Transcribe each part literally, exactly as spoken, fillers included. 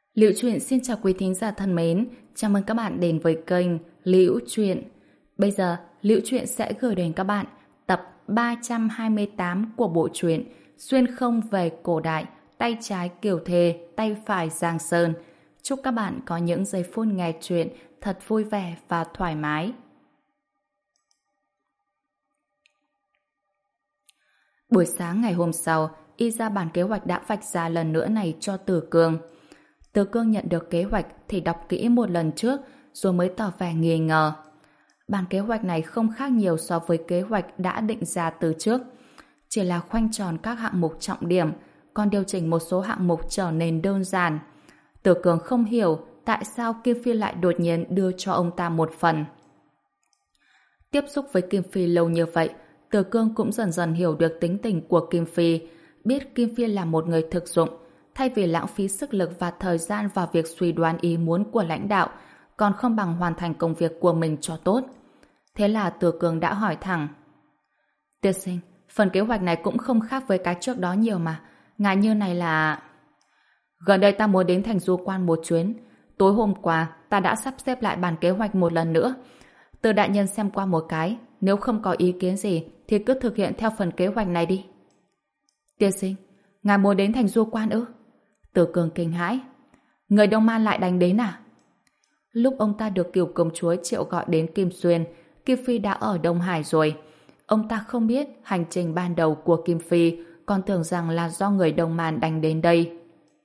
Liễu Chuyện xin chào quý thính giả thân mến, chào mừng các bạn đến với kênh Liễu Chuyện. Bây giờ, Liễu Chuyện sẽ gửi đến các bạn tập ba trăm hai mươi tám của bộ truyện Xuyên không về cổ đại, tay trái Kiều Thề, tay phải Giang Sơn. Chúc các bạn có những giây phút nghe chuyện thật vui vẻ và thoải mái. Buổi sáng ngày hôm sau, y ra bản kế hoạch đã vạch ra lần nữa này cho Tử Cương. Tử Cương nhận được kế hoạch thì đọc kỹ một lần trước rồi mới tỏ vẻ nghi ngờ. Bản kế hoạch này không khác nhiều so với kế hoạch đã định ra từ trước. Chỉ là khoanh tròn các hạng mục trọng điểm, còn điều chỉnh một số hạng mục trở nên đơn giản. Tử Cương không hiểu tại sao Kim Phi lại đột nhiên đưa cho ông ta một phần. Tiếp xúc với Kim Phi lâu như vậy, Tử Cương cũng dần dần hiểu được tính tình của Kim Phi, biết Kim Phi là một người thực dụng. Thay vì lãng phí sức lực và thời gian vào việc suy đoán ý muốn của lãnh đạo, còn không bằng hoàn thành công việc của mình cho tốt. Thế là Tử Cương đã hỏi thẳng. Tiên sinh, phần kế hoạch này cũng không khác với cái trước đó nhiều mà. Ngài như này là... Gần đây ta muốn đến thành Du Quan một chuyến. Tối hôm qua, ta đã sắp xếp lại bản kế hoạch một lần nữa. Từ đại nhân xem qua một cái, nếu không có ý kiến gì, thì cứ thực hiện theo phần kế hoạch này đi. Tiên sinh, ngài muốn đến thành Du Quan ư? Tử Cương kinh hãi. Người Đông Man lại đánh đến à? Lúc ông ta được Kiều công chúa triệu gọi đến Kim Xuyên, Kim Phi đã ở Đông Hải rồi. Ông ta không biết hành trình ban đầu của Kim Phi, còn tưởng rằng là do người Đông Man đánh đến đây.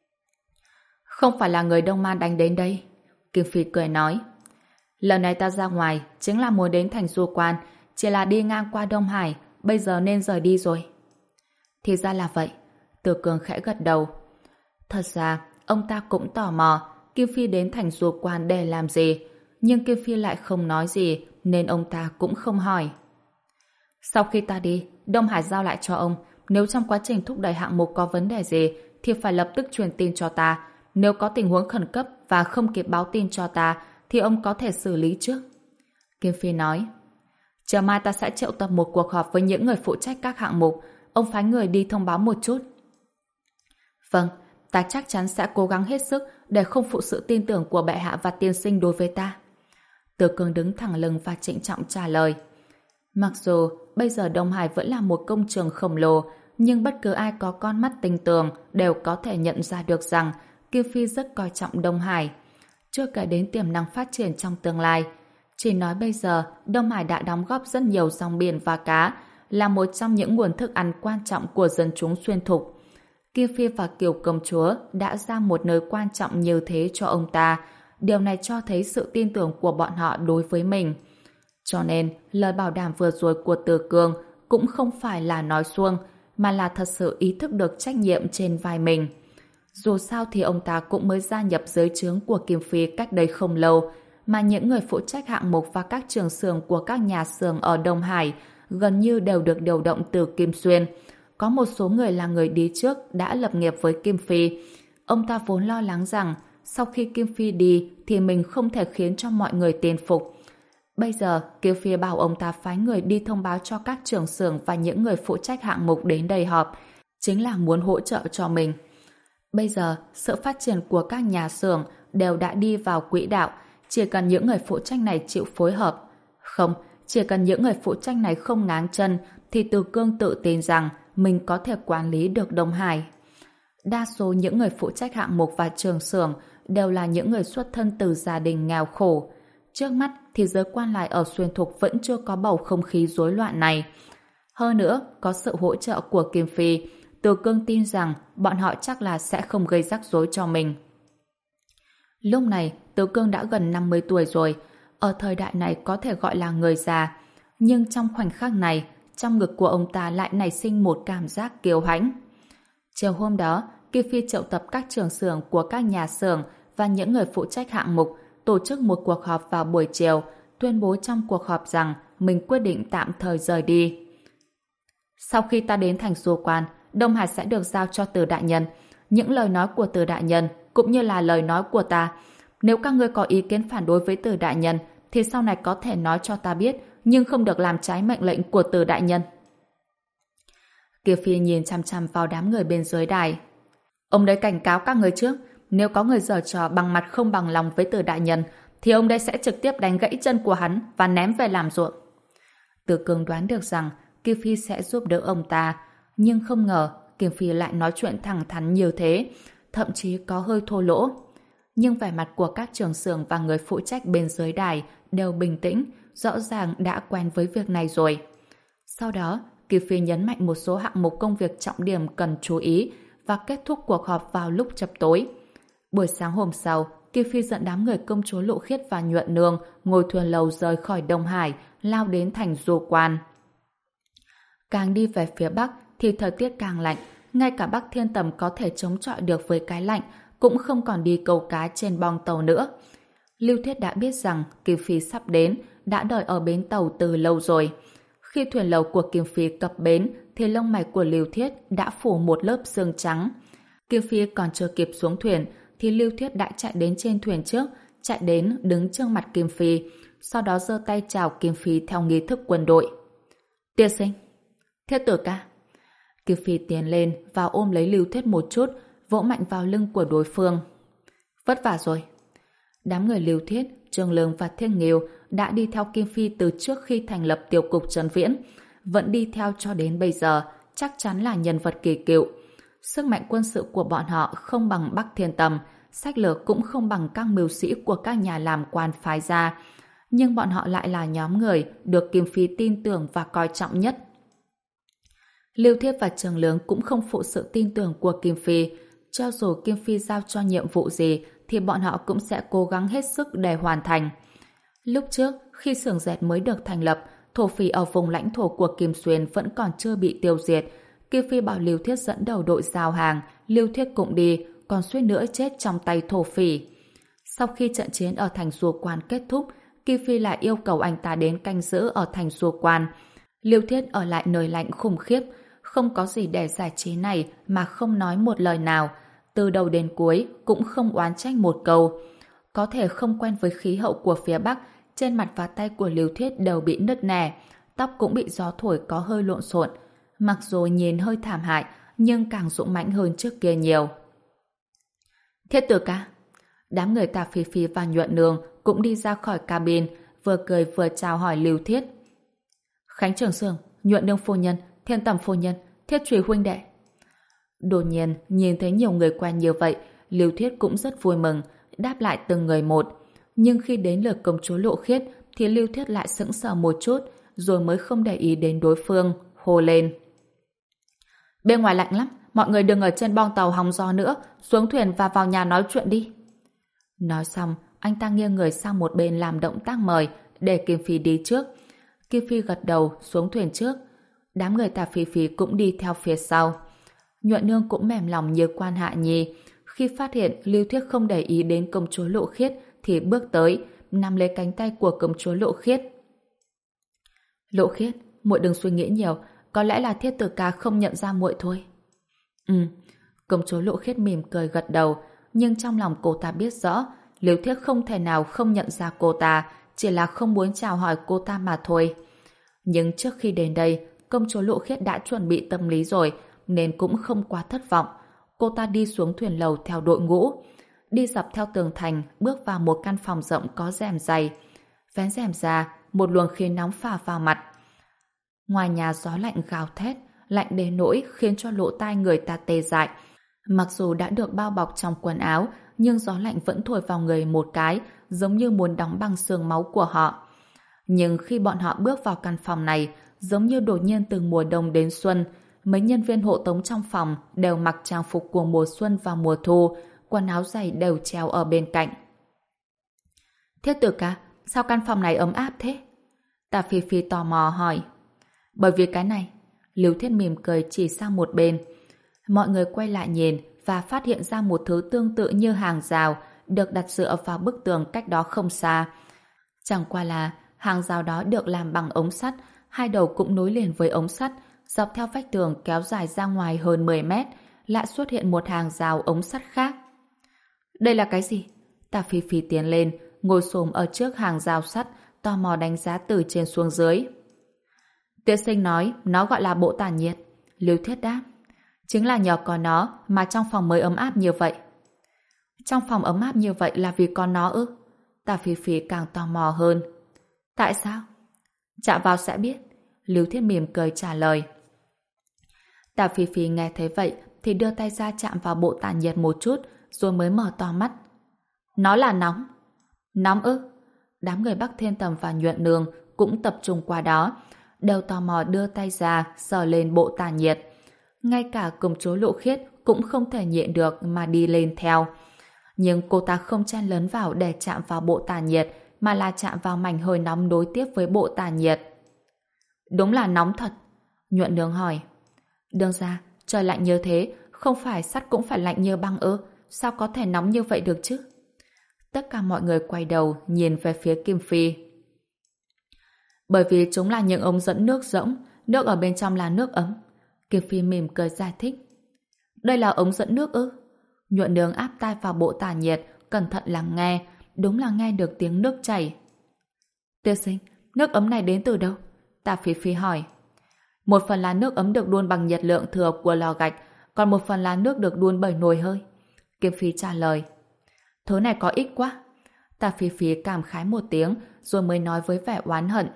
Không phải là người Đông Man đánh đến đây. Kim Phi cười nói. Lần này ta ra ngoài chính là muốn đến thành Du Quan, chỉ là đi ngang qua Đông Hải, bây giờ nên rời đi rồi. Thì ra là vậy. Tử Cương khẽ gật đầu. Thật ra, ông ta cũng tò mò Kim Phi đến thành Du Quan để làm gì, nhưng Kim Phi lại không nói gì nên ông ta cũng không hỏi. Sau khi ta đi, Đông Hải giao lại cho ông, nếu trong quá trình thúc đẩy hạng mục có vấn đề gì thì phải lập tức truyền tin cho ta. Nếu có tình huống khẩn cấp và không kịp báo tin cho ta thì ông có thể xử lý trước. Kim Phi nói. Chờ mai ta sẽ triệu tập một cuộc họp với những người phụ trách các hạng mục, ông phái người đi thông báo một chút. Vâng, ta chắc chắn sẽ cố gắng hết sức để không phụ sự tin tưởng của bệ hạ và tiên sinh đối với ta. Tử Cương đứng thẳng lưng và trịnh trọng trả lời. Mặc dù bây giờ Đông Hải vẫn là một công trường khổng lồ, nhưng bất cứ ai có con mắt tinh tường đều có thể nhận ra được rằng Kim Phi rất coi trọng Đông Hải. Chưa kể đến tiềm năng phát triển trong tương lai. Chỉ nói bây giờ, Đông Hải đã đóng góp rất nhiều rong biển và cá, là một trong những nguồn thức ăn quan trọng của dân chúng xuyên thục. Kim Phi và Kiều công chúa đã ra một nơi quan trọng như thế cho ông ta. Điều này cho thấy sự tin tưởng của bọn họ đối với mình. Cho nên, lời bảo đảm vừa rồi của Tử Cương cũng không phải là nói suông, mà là thật sự ý thức được trách nhiệm trên vai mình. Dù sao thì ông ta cũng mới gia nhập dưới trướng của Kim Phi cách đây không lâu, mà những người phụ trách hạng mục và các trường xưởng của các nhà xưởng ở Đông Hải gần như đều được điều động từ Kim Xuyên. Có một số người là người đi trước đã lập nghiệp với Kim Phi. Ông ta vốn lo lắng rằng sau khi Kim Phi đi thì mình không thể khiến cho mọi người tin phục. Bây giờ, Kim Phi bảo ông ta phái người đi thông báo cho các trưởng xưởng và những người phụ trách hạng mục đến đây họp, chính là muốn hỗ trợ cho mình. Bây giờ, sự phát triển của các nhà xưởng đều đã đi vào quỹ đạo, chỉ cần những người phụ trách này chịu phối hợp. Không, chỉ cần những người phụ trách này không ngáng chân thì Tử Cương tự tin rằng mình có thể quản lý được Đông Hải. Đa số những người phụ trách hạng mục và trường xưởng đều là những người xuất thân từ gia đình nghèo khổ. Trước mắt thì giới quan lại ở xuyên thục vẫn chưa có bầu không khí rối loạn này. Hơn nữa, có sự hỗ trợ của Kim Phi, Tử Cương tin rằng bọn họ chắc là sẽ không gây rắc rối cho mình. Lúc này, Tử Cương đã gần năm mươi tuổi rồi, ở thời đại này có thể gọi là người già. Nhưng trong khoảnh khắc này, trong ngực của ông ta lại nảy sinh một cảm giác kiêu hãnh. Chiều hôm đó, Kim Phi triệu tập các trưởng xưởng của các nhà xưởng và những người phụ trách hạng mục, tổ chức một cuộc họp vào buổi chiều, tuyên bố trong cuộc họp rằng mình quyết định tạm thời rời đi. Sau khi ta đến thành Du Quan, Đông Hải sẽ được giao cho Từ đại nhân. Những lời nói của Từ đại nhân cũng như là lời nói của ta, nếu các ngươi có ý kiến phản đối với Từ đại nhân thì sau này có thể nói cho ta biết, nhưng không được làm trái mệnh lệnh của Từ đại nhân. Kiều Phi nhìn chăm chăm vào đám người bên dưới đài. Ông đấy cảnh cáo các người trước, Nếu có người giở trò bằng mặt không bằng lòng với Từ đại nhân, thì ông đây sẽ trực tiếp đánh gãy chân của hắn và ném về làm ruộng. Từ Cương đoán được rằng Kim Phi sẽ giúp đỡ ông ta, nhưng không ngờ Kim Phi lại nói chuyện thẳng thắn như thế, thậm chí có hơi thô lỗ. Nhưng vẻ mặt của các trưởng xưởng và người phụ trách bên dưới đài đều bình tĩnh, rõ ràng đã quen với việc này rồi. Sau đó, Kim Phi nhấn mạnh một số hạng mục công việc trọng điểm cần chú ý và kết thúc cuộc họp vào lúc chập tối. Buổi sáng hôm sau, Kim Phi dẫn đám người công chúa Lộ Khiết và Nhuận Nương ngồi thuyền lầu rời khỏi Đông Hải, lao đến thành Du Quan. Càng đi về phía Bắc thì thời tiết càng lạnh, ngay cả Bắc Thiên Tầm có thể chống chọi được với cái lạnh, cũng không còn đi câu cá trên bong tàu nữa. Lưu Thiết đã biết rằng Kim Phi sắp đến, đã đợi ở bến tàu từ lâu rồi. Khi thuyền lầu của Kim Phi cập bến thì lông mày của Lưu Thiết đã phủ một lớp sương trắng. Kim Phi còn chưa kịp xuống thuyền thì Lưu Thiết đã chạy đến trên thuyền trước, chạy đến đứng trước mặt Kim Phi, sau đó giơ tay chào Kim Phi theo nghi thức quân đội. Tiên sinh, Thiết tử ca. Kim Phi tiến lên và ôm lấy Lưu Thiết một chút, vỗ mạnh vào lưng của đối phương. Vất vả rồi. Đám người Lưu Thiết, Trương Lương và Thiên Nghiêu đã đi theo Kim Phi từ trước khi thành lập tiểu cục Trấn Viễn, vẫn đi theo cho đến bây giờ, chắc chắn là nhân vật kỳ cựu. Sức mạnh quân sự của bọn họ không bằng Bắc Thiên Tầm, sách lược cũng không bằng các mưu sĩ của các nhà làm quan phái ra, nhưng bọn họ lại là nhóm người được Kim Phi tin tưởng và coi trọng nhất. Lưu Thiết và Trương Lương cũng không phụ sự tin tưởng của Kim Phi, cho dù Kim Phi giao cho nhiệm vụ gì thì bọn họ cũng sẽ cố gắng hết sức để hoàn thành. Lúc trước, khi xưởng dệt mới được thành lập, thổ phỉ ở vùng lãnh thổ của Kim Xuyên vẫn còn chưa bị tiêu diệt. Kim Phi bảo Lưu Thiết dẫn đầu đội giao hàng, Lưu Thiết cũng đi, còn suýt nữa chết trong tay thổ phỉ. Sau khi trận chiến ở thành Du Quan kết thúc, Kim Phi lại yêu cầu anh ta đến canh giữ ở thành Du Quan. Lưu Thiết ở lại nơi lạnh khủng khiếp, không có gì để giải trí này mà không nói một lời nào, từ đầu đến cuối cũng không oán trách một câu. Có thể không quen với khí hậu của phía Bắc, trên mặt và tay của Lưu Thiết đều bị nứt nẻ, tóc cũng bị gió thổi có hơi lộn xộn. Mặc dù nhìn hơi thảm hại, nhưng càng dũng mãnh hơn trước kia nhiều. Thiết tử ca. Đám người Tà Phi Phi và Nhuận Nương cũng đi ra khỏi cabin, vừa cười vừa chào hỏi Lưu Thiết. Khánh trưởng xưởng, Nhuận Nương phu nhân, Thiên Tầm phu nhân, Thiết Trùy huynh đệ. Đột nhiên nhìn thấy nhiều người quen như vậy, Lưu Thiết cũng rất vui mừng, đáp lại từng người một. Nhưng khi đến lượt công chúa Lộ Khiết thì Lưu Thiết lại sững sờ một chút, rồi mới không để ý đến đối phương, hô lên. Bên ngoài lạnh lắm, mọi người đừng ở trên bong tàu hóng gió nữa, xuống thuyền và vào nhà nói chuyện đi. Nói xong, anh ta nghiêng người sang một bên làm động tác mời, để Kim Phi đi trước. Kim Phi gật đầu xuống thuyền trước. Đám người Tà Phi Phi cũng đi theo phía sau. Nhuận Nương cũng mềm lòng như Quan Hạ Nhi. Khi phát hiện Lưu Thiết không để ý đến công chúa Lộ Khiết thì bước tới, nắm lấy cánh tay của công chúa Lộ Khiết. Lộ Khiết, muội đừng suy nghĩ nhiều, có lẽ là Thiết tử ca không nhận ra muội thôi. Ừ, công chúa Lộ Khiết mỉm cười gật đầu, nhưng trong lòng cô ta biết rõ, Lưu Thiết không thể nào không nhận ra cô ta, chỉ là không muốn chào hỏi cô ta mà thôi. Nhưng trước khi đến đây, công chúa Lộ Khiết đã chuẩn bị tâm lý rồi, nên cũng không quá thất vọng. Cô ta đi xuống thuyền lầu theo đội ngũ, đi dọc theo tường thành, bước vào một căn phòng rộng có rèm dày. Vén rèm ra, một luồng khí nóng phả vào mặt. Ngoài nhà gió lạnh gào thét, lạnh đến nỗi khiến cho lỗ tai người ta tê dại. Mặc dù đã được bao bọc trong quần áo, nhưng gió lạnh vẫn thổi vào người một cái, giống như muốn đóng băng xương máu của họ. Nhưng khi bọn họ bước vào căn phòng này, giống như đột nhiên từ mùa đông đến xuân, mấy nhân viên hộ tống trong phòng đều mặc trang phục của mùa xuân và mùa thu, quần áo dày đều treo ở bên cạnh. Thiết tử ca, sao căn phòng này ấm áp thế? Tà Phi Phi tò mò hỏi. Bởi vì cái này. Lưu Thiết mỉm cười chỉ sang một bên. Mọi người quay lại nhìn và phát hiện ra một thứ tương tự như hàng rào được đặt dựa vào bức tường cách đó không xa. Chẳng qua là hàng rào đó được làm bằng ống sắt, hai đầu cũng nối liền với ống sắt, dọc theo vách tường kéo dài ra ngoài hơn mười mét, lại xuất hiện một hàng rào ống sắt khác. Đây là cái gì? Tà Phi Phi tiến lên, ngồi xổm ở trước hàng rào sắt, tò mò đánh giá từ trên xuống dưới. Tiên sinh nói nó gọi là bộ tản nhiệt. Lưu Thiết đáp. Chính là nhờ có nó mà trong phòng mới ấm áp như vậy. Trong phòng ấm áp như vậy là vì có nó ư? Tạ Phi Phi càng tò mò hơn. Tại sao? Chạm vào sẽ biết. Lưu Thiết mỉm cười trả lời. Tạ Phi Phi nghe thấy vậy thì đưa tay ra chạm vào bộ tản nhiệt một chút rồi mới mở to mắt. Nó là nóng. Nóng ư? Đám người Bắc Thiên Tầm và Nhuận Nương cũng tập trung qua đó, đều tò mò đưa tay ra sờ lên bộ tản nhiệt. Ngay cả công chúa Lộ Khiết cũng không thể nhịn được mà đi lên theo. Nhưng cô ta không chen lấn vào để chạm vào bộ tản nhiệt, mà là chạm vào mảnh hơi nóng đối tiếp với bộ tản nhiệt. Đúng là nóng thật. Nhuận Nương hỏi. Đương ra, trời lạnh như thế, không phải sắt cũng phải lạnh như băng ư? Sao có thể nóng như vậy được chứ? Tất cả mọi người quay đầu nhìn về phía Kim Phi. Bởi vì chúng là những ống dẫn nước rỗng, nước ở bên trong là nước ấm. Kim Phi mỉm cười giải thích. Đây là ống dẫn nước ư? Nhuận Nương áp tai vào bộ tản nhiệt, cẩn thận lắng nghe, đúng là nghe được tiếng nước chảy. Tiên sinh, nước ấm này đến từ đâu? Tạ Phi Phi hỏi. Một phần là nước ấm được đun bằng nhiệt lượng thừa của lò gạch, còn một phần là nước được đun bởi nồi hơi. Kim Phi trả lời. Thứ này có ích quá. Tạ Phi Phi cảm khái một tiếng rồi mới nói với vẻ oán hận.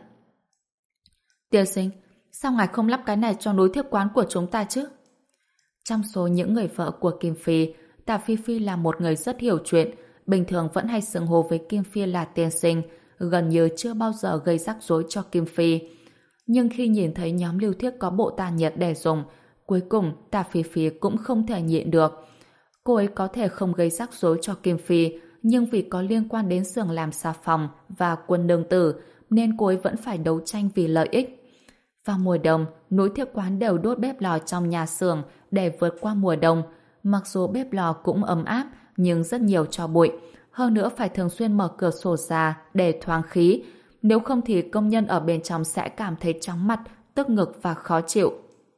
Tiên sinh, sao ngài không lắp cái này cho núi thiếp quán của chúng ta chứ? Trong số những người vợ của Kim Phi, Tạ Phi Phi là một người rất hiểu chuyện, bình thường vẫn hay xưng hô với Kim Phi là tiên sinh, gần như chưa bao giờ gây rắc rối cho Kim Phi. Nhưng khi nhìn thấy nhóm Lưu Thiết có bộ tản nhiệt để dùng, cuối cùng Tạ Phi Phi cũng không thể nhịn được. Cô ấy có thể không gây rắc rối cho Kim Phi, nhưng vì có liên quan đến xưởng làm xà phòng và quân nương tử, nên cô ấy vẫn phải đấu tranh vì lợi ích. Vào mùa đông, núi thiếp quán đều đốt bếp lò trong nhà xưởng để vượt qua mùa đông. Mặc dù bếp lò cũng ấm áp, nhưng rất nhiều tro bụi. Hơn nữa phải thường xuyên mở cửa sổ ra để thoáng khí. Nếu không thì công nhân ở bên trong sẽ cảm thấy chóng mặt, tức ngực và khó chịu.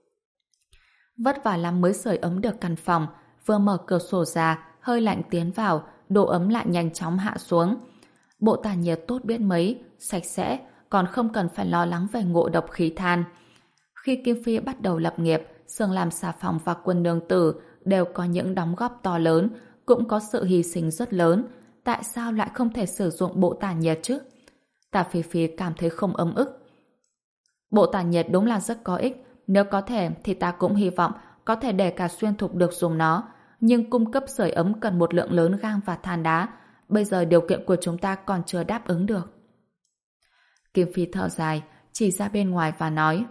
Vất vả lắm mới sưởi ấm được căn phòng. Vừa mở cửa sổ ra, hơi lạnh tiến vào, độ ấm lại nhanh chóng hạ xuống. Bộ tản nhiệt tốt biết mấy, sạch sẽ, còn không cần phải lo lắng về ngộ độc khí than. Khi Kim Phi bắt đầu lập nghiệp, xưởng làm xà phòng và quân nương tử đều có những đóng góp to lớn, cũng có sự hy sinh rất lớn. Tại sao lại không thể sử dụng bộ tản nhiệt chứ? Tạ Phi Phi cảm thấy không ấm ức. Bộ tản nhiệt đúng là rất có ích, nếu có thể thì ta cũng hy vọng có thể để cả Xuyên Thục được dùng nó, nhưng cung cấp sưởi ấm cần một lượng lớn gang và than đá. Bây giờ điều kiện của chúng ta còn chưa đáp ứng được. Kim Phi thở dài, chỉ ra bên ngoài và nói.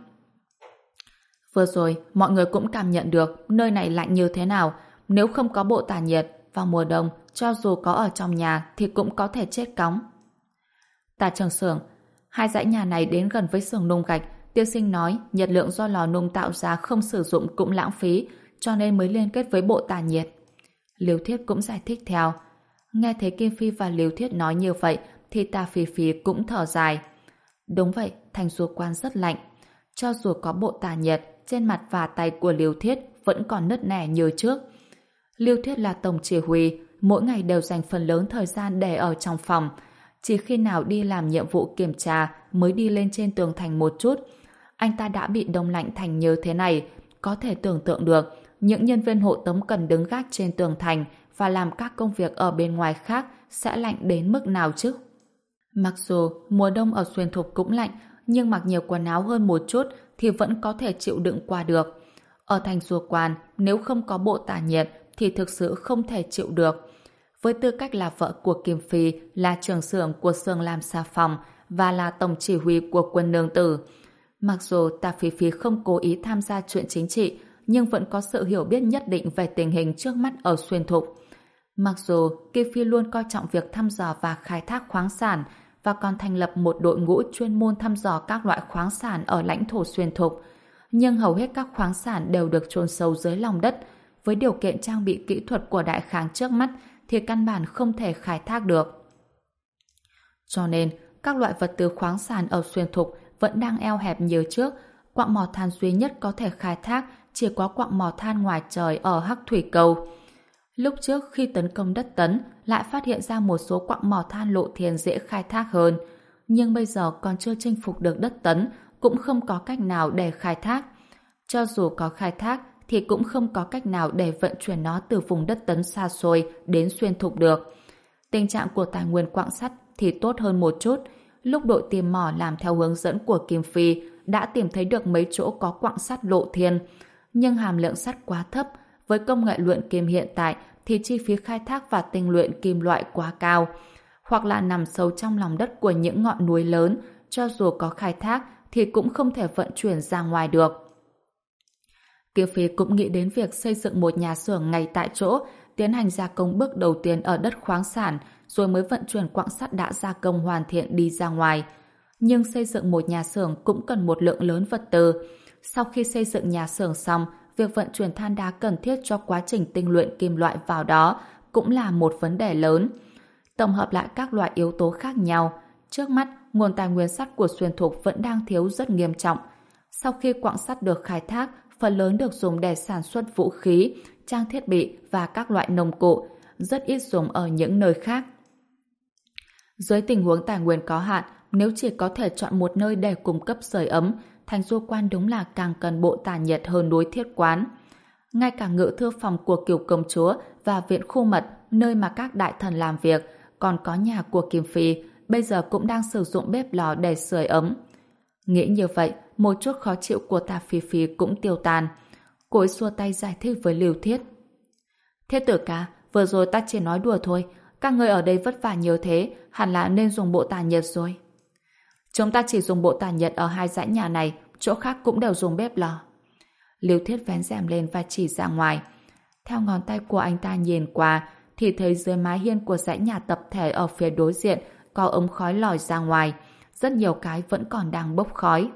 Vừa rồi, mọi người cũng cảm nhận được nơi này lạnh như thế nào. Nếu không có bộ tản nhiệt, vào mùa đông, cho dù có ở trong nhà thì cũng có thể chết cóng. Tạ trưởng xưởng, hai dãy nhà này đến gần với xưởng nung gạch. Tiên sinh nói nhiệt lượng do lò nung tạo ra không sử dụng cũng lãng phí, cho nên mới liên kết với bộ tản nhiệt. Liêu Thiết cũng giải thích theo. Nghe thấy Kim Phi và Liêu Thiết nói như vậy thì Tạ Phi Phi cũng thở dài. Đúng vậy, thành du quan rất lạnh. Cho dù có bộ tản nhiệt, trên mặt và tay của Liêu Thiết vẫn còn nứt nẻ như trước. Liêu Thiết là tổng chỉ huy, mỗi ngày đều dành phần lớn thời gian để ở trong phòng. Chỉ khi nào đi làm nhiệm vụ kiểm tra mới đi lên trên tường thành một chút. Anh ta đã bị đông lạnh thành như thế này, có thể tưởng tượng được những nhân viên hộ tống cần đứng gác trên tường thành và làm các công việc ở bên ngoài khác sẽ lạnh đến mức nào chứ? Mặc dù mùa đông ở Xuyên Thục cũng lạnh, nhưng mặc nhiều quần áo hơn một chút thì vẫn có thể chịu đựng qua được. Ở thành du quan, nếu không có bộ tản nhiệt thì thực sự không thể chịu được. Với tư cách là vợ của Kim Phi, là trưởng xưởng của xưởng làm xà phòng và là tổng chỉ huy của quân nương tử, mặc dù Tạ Phi Phi không cố ý tham gia chuyện chính trị, nhưng vẫn có sự hiểu biết nhất định về tình hình trước mắt ở Xuyên Thục. Mặc dù Kim Phi luôn coi trọng việc thăm dò và khai thác khoáng sản và còn thành lập một đội ngũ chuyên môn thăm dò các loại khoáng sản ở lãnh thổ Xuyên Thục, nhưng hầu hết các khoáng sản đều được chôn sâu dưới lòng đất. Với điều kiện trang bị kỹ thuật của Đại Kháng trước mắt thì căn bản không thể khai thác được. Cho nên, các loại vật tư khoáng sản ở Xuyên Thục vẫn đang eo hẹp như trước. Quặng mỏ than duy nhất có thể khai thác chỉ có quặng mỏ than ngoài trời ở Hắc Thủy Cầu. Lúc trước khi tấn công đất Tấn lại phát hiện ra một số quặng mỏ than Lộ Thiên dễ khai thác hơn, nhưng bây giờ còn chưa chinh phục được đất Tấn, cũng không có cách nào để khai thác. Cho dù có khai thác thì cũng không có cách nào để vận chuyển nó từ vùng đất Tấn xa xôi đến Xuyên Thục được. Tình trạng của tài nguyên quặng sắt thì tốt hơn một chút. Lúc đội tìm mỏ làm theo hướng dẫn của Kim Phi đã tìm thấy được mấy chỗ có quặng sắt lộ thiên, nhưng hàm lượng sắt quá thấp. Với công nghệ luyện kim hiện tại thì chi phí khai thác và tinh luyện kim loại quá cao, hoặc là nằm sâu trong lòng đất của những ngọn núi lớn, cho dù có khai thác thì cũng không thể vận chuyển ra ngoài được. Kim Phi cũng nghĩ đến việc xây dựng một nhà xưởng ngay tại chỗ, tiến hành gia công bước đầu tiên ở đất khoáng sản, rồi mới vận chuyển quặng sắt đã gia công hoàn thiện đi ra ngoài. Nhưng xây dựng một nhà xưởng cũng cần một lượng lớn vật tư. Sau khi xây dựng nhà xưởng xong, việc vận chuyển than đá cần thiết cho quá trình tinh luyện kim loại vào đó cũng là một vấn đề lớn. Tổng hợp lại các loại yếu tố khác nhau, trước mắt nguồn tài nguyên sắt của Xuyên Thục vẫn đang thiếu rất nghiêm trọng. Sau khi quặng sắt được khai thác, phần lớn được dùng để sản xuất vũ khí, trang thiết bị và các loại nông cụ, rất ít dùng ở những nơi khác. Dưới tình huống tài nguyên có hạn, nếu chỉ có thể chọn một nơi để cung cấp sưởi ấm, Thành Du Quan đúng là càng cần bộ tản nhiệt hơn núi Thiết Quán. Ngay cả ngự thư phòng của Kiều Công Chúa và viện khu mật, nơi mà các đại thần làm việc, còn có nhà của Kim Phi, bây giờ cũng đang sử dụng bếp lò để sưởi ấm. Nghĩ như vậy, một chút khó chịu của Tà Phi Phi cũng tiêu tan. Cô ấy xua tay giải thích với Lưu Thiết. Thiết tử ca, vừa rồi ta chỉ nói đùa thôi. Các người ở đây vất vả nhiều thế, hẳn là nên dùng bộ tản nhiệt rồi. Chúng ta chỉ dùng bộ tản nhiệt ở hai dãy nhà này, chỗ khác cũng đều dùng bếp lò. Lưu Thiết vén rèm lên và chỉ ra ngoài. Theo ngón tay của anh ta nhìn qua, thì thấy dưới mái hiên của dãy nhà tập thể ở phía đối diện có ống khói lòi ra ngoài. Rất nhiều cái vẫn còn đang bốc khói.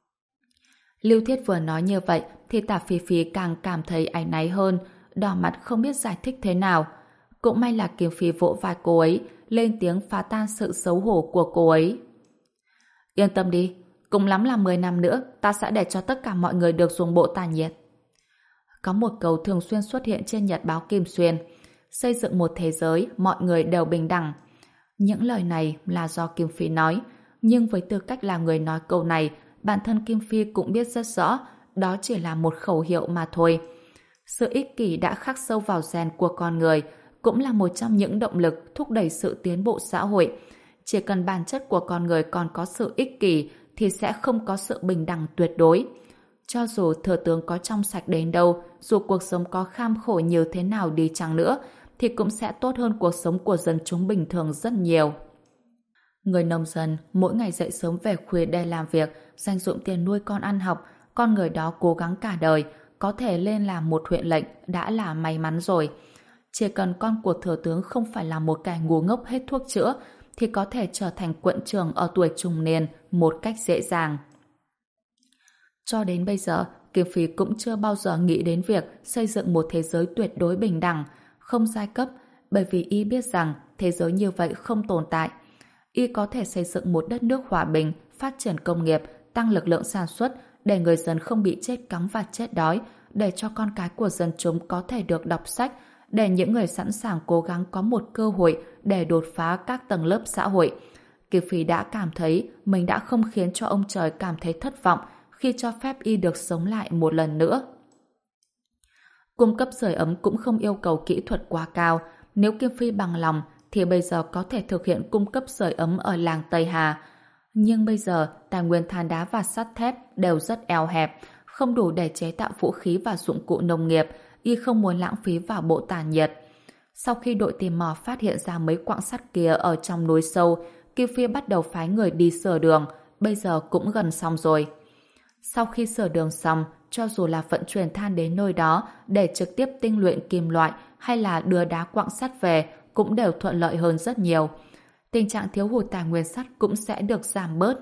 Lưu Thiết vừa nói như vậy thì Tả Phi Phi càng cảm thấy áy náy hơn, đỏ mặt không biết giải thích thế nào. Cũng may là Kim Phi vỗ vai cô ấy, lên tiếng phá tan sự xấu hổ của cô ấy. Yên tâm đi, cùng lắm là mười năm nữa ta sẽ để cho tất cả mọi người được dùng bộ tản nhiệt. Có một câu thường xuyên xuất hiện trên nhật báo Kim Xuyên: xây dựng một thế giới mọi người đều bình đẳng. Những lời này là do Kim Phi nói, nhưng với tư cách là người nói câu này, bản thân Kim Phi cũng biết rất rõ đó chỉ là một khẩu hiệu mà thôi. Sự ích kỷ đã khắc sâu vào gen của con người, cũng là một trong những động lực thúc đẩy sự tiến bộ xã hội. Chỉ cần bản chất của con người còn có sự ích kỷ thì sẽ không có sự bình đẳng tuyệt đối. Cho dù thừa tướng có trong sạch đến đâu, dù cuộc sống có kham khổ như thế nào đi chăng nữa, thì cũng sẽ tốt hơn cuộc sống của dân chúng bình thường rất nhiều. Người nông dân mỗi ngày dậy sớm về khuya để làm việc, dành dụm tiền nuôi con ăn học, con người đó cố gắng cả đời, có thể lên làm một huyện lệnh đã là may mắn rồi. Chỉ cần con của thừa tướng không phải là một kẻ ngu ngốc hết thuốc chữa, thì có thể trở thành quận trưởng ở tuổi trung niên một cách dễ dàng. Cho đến bây giờ, Kim Phi cũng chưa bao giờ nghĩ đến việc xây dựng một thế giới tuyệt đối bình đẳng, không giai cấp, bởi vì y biết rằng thế giới như vậy không tồn tại. Y có thể xây dựng một đất nước hòa bình, phát triển công nghiệp, tăng lực lượng sản xuất để người dân không bị chết cóng và chết đói, để cho con cái của dân chúng có thể được đọc sách, để những người sẵn sàng cố gắng có một cơ hội để đột phá các tầng lớp xã hội. Kim Phi đã cảm thấy mình đã không khiến cho ông trời cảm thấy thất vọng khi cho phép y được sống lại một lần nữa. Cung cấp sưởi ấm cũng không yêu cầu kỹ thuật quá cao. Nếu Kim Phi bằng lòng thì bây giờ có thể thực hiện cung cấp sưởi ấm ở làng Tây Hà. Nhưng bây giờ tài nguyên than đá và sắt thép đều rất eo hẹp, không đủ để chế tạo vũ khí và dụng cụ nông nghiệp. Y không muốn lãng phí vào bộ tản nhiệt. Sau khi đội tìm mò phát hiện ra mấy quặng sắt kia ở trong núi sâu, Kim Phi bắt đầu phái người đi sửa đường, bây giờ cũng gần xong rồi. Sau khi sửa đường xong, cho dù là vận chuyển than đến nơi đó để trực tiếp tinh luyện kim loại hay là đưa đá quặng sắt về cũng đều thuận lợi hơn rất nhiều. Tình trạng thiếu hụt tài nguyên sắt cũng sẽ được giảm bớt.